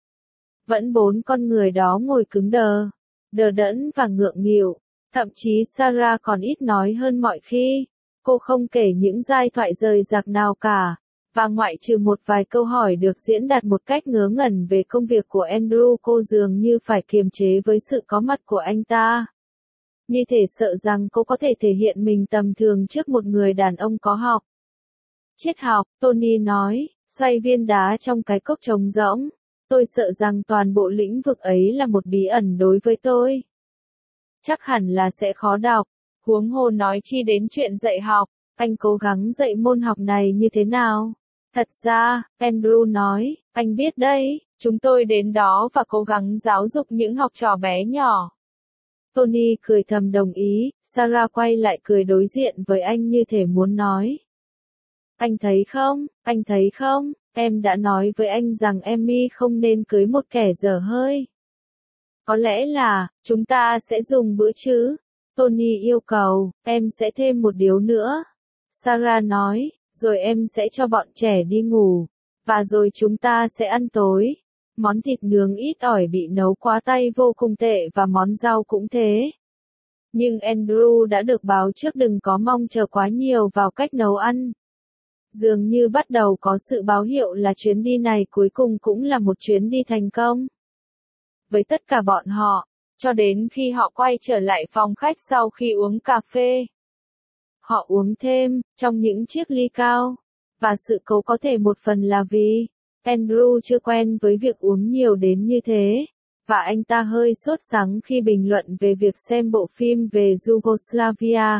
Vẫn bốn con người đó ngồi cứng đờ, đờ đẫn và ngượng nghịu. Thậm chí Sarah còn ít nói hơn mọi khi. Cô không kể những giai thoại rời rạc nào cả. Và ngoại trừ một vài câu hỏi được diễn đạt một cách ngớ ngẩn về công việc của Andrew, cô dường như phải kiềm chế với sự có mặt của anh ta. Như thể sợ rằng cô có thể thể hiện mình tầm thường trước một người đàn ông có học triết học, Tony nói, xoay viên đá trong cái cốc trống rỗng. Tôi sợ rằng toàn bộ lĩnh vực ấy là một bí ẩn đối với tôi. Chắc hẳn là sẽ khó đọc, huống hồ nói chi đến chuyện dạy học. Anh cố gắng dạy môn học này như thế nào? Thật ra, Andrew nói, anh biết đấy, chúng tôi đến đó và cố gắng giáo dục những học trò bé nhỏ. Tony cười thầm đồng ý, Sarah quay lại cười đối diện với anh như thể muốn nói. Anh thấy không, anh thấy không, em đã nói với anh rằng Emmy không nên cưới một kẻ dở hơi. Có lẽ là, chúng ta sẽ dùng bữa chứ? Tony yêu cầu, em sẽ thêm một điếu nữa. Sarah nói, rồi em sẽ cho bọn trẻ đi ngủ. Và rồi chúng ta sẽ ăn tối. Món thịt nướng ít ỏi bị nấu quá tay vô cùng tệ và món rau cũng thế. Nhưng Andrew đã được báo trước đừng có mong chờ quá nhiều vào cách nấu ăn. Dường như bắt đầu có sự báo hiệu là chuyến đi này cuối cùng cũng là một chuyến đi thành công. Với tất cả bọn họ, cho đến khi họ quay trở lại phòng khách sau khi uống cà phê. Họ uống thêm, trong những chiếc ly cao. Và sự cố có thể một phần là vì Andrew chưa quen với việc uống nhiều đến như thế. Và anh ta hơi sốt sắng khi bình luận về việc xem bộ phim về Yugoslavia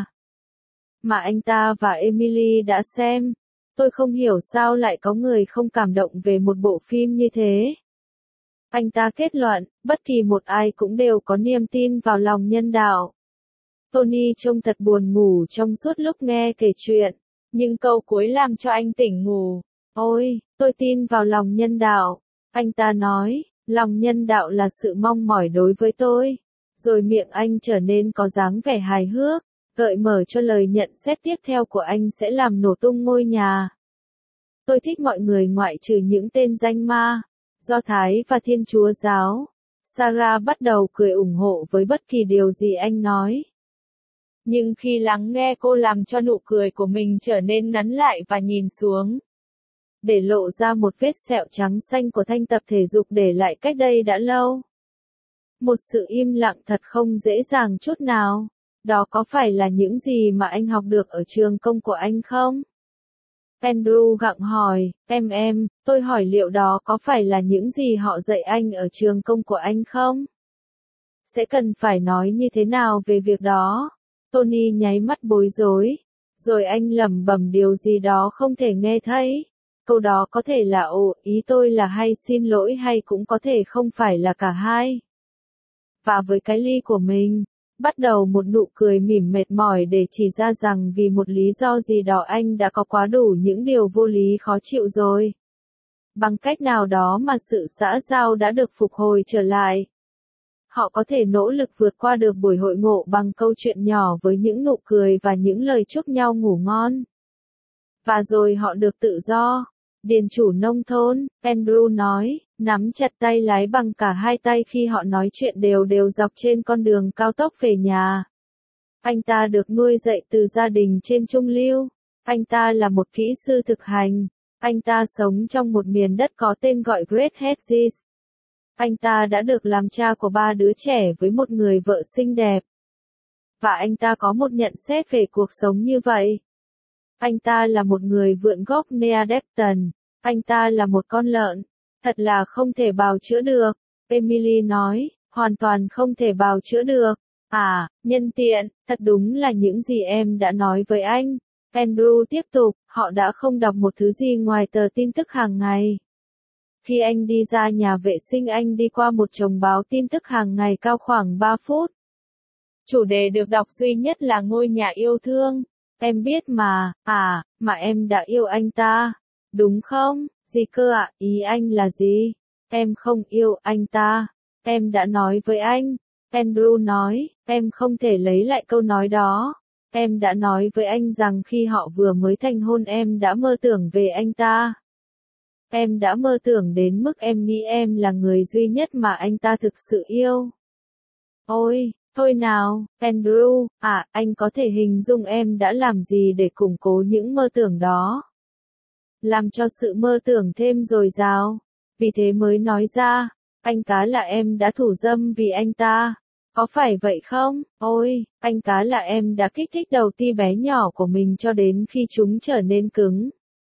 mà anh ta và Emily đã xem. Tôi không hiểu sao lại có người không cảm động về một bộ phim như thế. Anh ta kết luận, bất kỳ một ai cũng đều có niềm tin vào lòng nhân đạo. Tony trông thật buồn ngủ trong suốt lúc nghe kể chuyện, nhưng câu cuối làm cho anh tỉnh ngủ. Ôi, tôi tin vào lòng nhân đạo. Anh ta nói, lòng nhân đạo là sự mong mỏi đối với tôi. Rồi miệng anh trở nên có dáng vẻ hài hước, gợi mở cho lời nhận xét tiếp theo của anh sẽ làm nổ tung ngôi nhà. Tôi thích mọi người ngoại trừ những tên danh ma, Do Thái và Thiên Chúa giáo. Sarah bắt đầu cười ủng hộ với bất kỳ điều gì anh nói. Nhưng khi lắng nghe cô làm cho nụ cười của mình trở nên ngắn lại và nhìn xuống, để lộ ra một vết sẹo trắng xanh của thanh tập thể dục để lại cách đây đã lâu. Một sự im lặng thật không dễ dàng chút nào. Đó có phải là những gì mà anh học được ở trường công của anh không? Andrew gặng hỏi, em em, tôi hỏi liệu đó có phải là những gì họ dạy anh ở trường công của anh không? Sẽ cần phải nói như thế nào về việc đó? Tony nháy mắt bối rối. Rồi anh lẩm bẩm điều gì đó không thể nghe thấy. Câu đó có thể là ồ, ý tôi là hay xin lỗi hay cũng có thể không phải là cả hai. Và với cái ly của mình, bắt đầu một nụ cười mỉm mệt mỏi để chỉ ra rằng vì một lý do gì đó anh đã có quá đủ những điều vô lý khó chịu rồi. Bằng cách nào đó mà sự xã giao đã được phục hồi trở lại. Họ có thể nỗ lực vượt qua được buổi hội ngộ bằng câu chuyện nhỏ với những nụ cười và những lời chúc nhau ngủ ngon. Và rồi họ được tự do. Điền chủ nông thôn, Andrew nói, nắm chặt tay lái bằng cả hai tay khi họ nói chuyện đều đều dọc trên con đường cao tốc về nhà. Anh ta được nuôi dạy từ gia đình trên trung lưu. Anh ta là một kỹ sư thực hành. Anh ta sống trong một miền đất có tên gọi Great Hedges. Anh ta đã được làm cha của ba đứa trẻ với một người vợ xinh đẹp. Và anh ta có một nhận xét về cuộc sống như vậy. Anh ta là một người vượn gốc Neanderthal. Anh ta là một con lợn. Thật là không thể bào chữa được. Emily nói, hoàn toàn không thể bào chữa được. À, nhân tiện, thật đúng là những gì em đã nói với anh. Andrew tiếp tục, họ đã không đọc một thứ gì ngoài tờ tin tức hàng ngày. Khi anh đi ra nhà vệ sinh anh đi qua một chồng báo tin tức hàng ngày cao khoảng ba phút. Chủ đề được đọc duy nhất là ngôi nhà yêu thương. Em biết mà, à, mà em đã yêu anh ta. Đúng không? Gì cơ ạ, ý anh là gì? Em không yêu anh ta. Em đã nói với anh. Andrew nói, em không thể lấy lại câu nói đó. Em đã nói với anh rằng khi họ vừa mới thành hôn em đã mơ tưởng về anh ta. Em đã mơ tưởng đến mức em nghĩ em là người duy nhất mà anh ta thực sự yêu. Ôi, thôi nào, Andrew, à, anh có thể hình dung em đã làm gì để củng cố những mơ tưởng đó. Làm cho sự mơ tưởng thêm dồi dào. Vì thế mới nói ra, anh cá là em đã thủ dâm vì anh ta. Có phải vậy không? Ôi, anh cá là em đã kích thích đầu ti bé nhỏ của mình cho đến khi chúng trở nên cứng.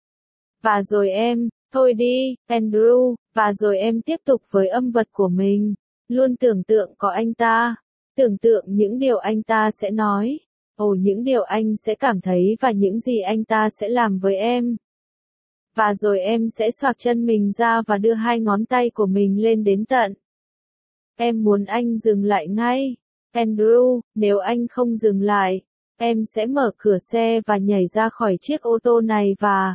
Và rồi em, thôi đi, Andrew, và rồi em tiếp tục với âm vật của mình. Luôn tưởng tượng có anh ta. Tưởng tượng những điều anh ta sẽ nói. Ồ, những điều anh sẽ cảm thấy và những gì anh ta sẽ làm với em. Và rồi em sẽ xoạc chân mình ra và đưa hai ngón tay của mình lên đến tận. Em muốn anh dừng lại ngay. Andrew, nếu anh không dừng lại, em sẽ mở cửa xe và nhảy ra khỏi chiếc ô tô này và...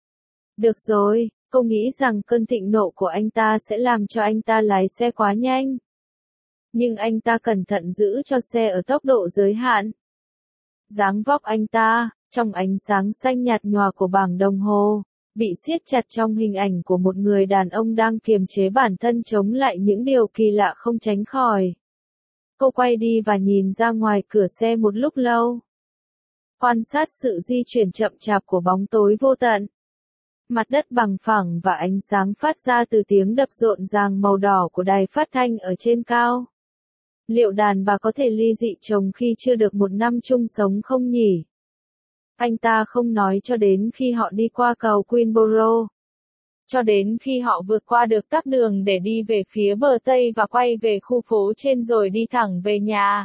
Được rồi, cô nghĩ rằng cơn thịnh nộ của anh ta sẽ làm cho anh ta lái xe quá nhanh. Nhưng anh ta cẩn thận giữ cho xe ở tốc độ giới hạn. Dáng vóc anh ta, trong ánh sáng xanh nhạt nhòa của bảng đồng hồ, bị siết chặt trong hình ảnh của một người đàn ông đang kiềm chế bản thân chống lại những điều kỳ lạ không tránh khỏi. Cô quay đi và nhìn ra ngoài cửa xe một lúc lâu. Quan sát sự di chuyển chậm chạp của bóng tối vô tận. Mặt đất bằng phẳng và ánh sáng phát ra từ tiếng đập rộn ràng màu đỏ của đài phát thanh ở trên cao. Liệu đàn bà có thể ly dị chồng khi chưa được một năm chung sống không nhỉ? Anh ta không nói cho đến khi họ đi qua cầu Queenborough. Cho đến khi họ vượt qua được tắc đường để đi về phía bờ Tây và quay về khu phố trên rồi đi thẳng về nhà.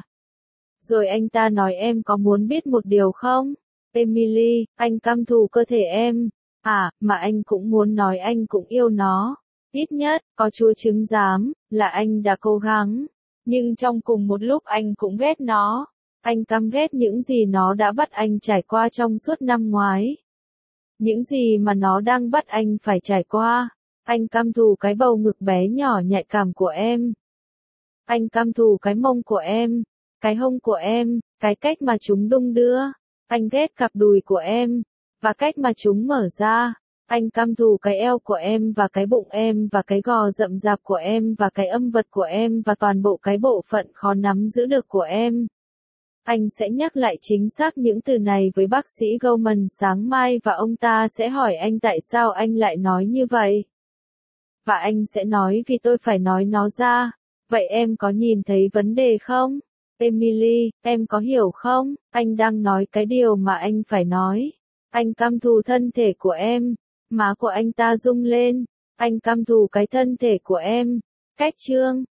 Rồi anh ta nói em có muốn biết một điều không? Emily, anh căm thù cơ thể em. À, mà anh cũng muốn nói anh cũng yêu nó. Ít nhất, có Chúa chứng giám, là anh đã cố gắng. Nhưng trong cùng một lúc anh cũng ghét nó. Anh căm ghét những gì nó đã bắt anh trải qua trong suốt năm ngoái. Những gì mà nó đang bắt anh phải trải qua. Anh căm thù cái bầu ngực bé nhỏ nhạy cảm của em. Anh căm thù cái mông của em, cái hông của em, cái cách mà chúng đung đưa. Anh ghét cặp đùi của em, và cách mà chúng mở ra. Anh căm thù cái eo của em và cái bụng em và cái gò rậm rạp của em và cái âm vật của em và toàn bộ cái bộ phận khó nắm giữ được của em. Anh sẽ nhắc lại chính xác những từ này với bác sĩ Gorman sáng mai và ông ta sẽ hỏi anh tại sao anh lại nói như vậy. Và anh sẽ nói vì tôi phải nói nó ra. Vậy em có nhìn thấy vấn đề không? Emily, em có hiểu không? Anh đang nói cái điều mà anh phải nói. Anh căm thù thân thể của em. Má của anh ta rung lên. Anh căm thù cái thân thể của em. Cách chương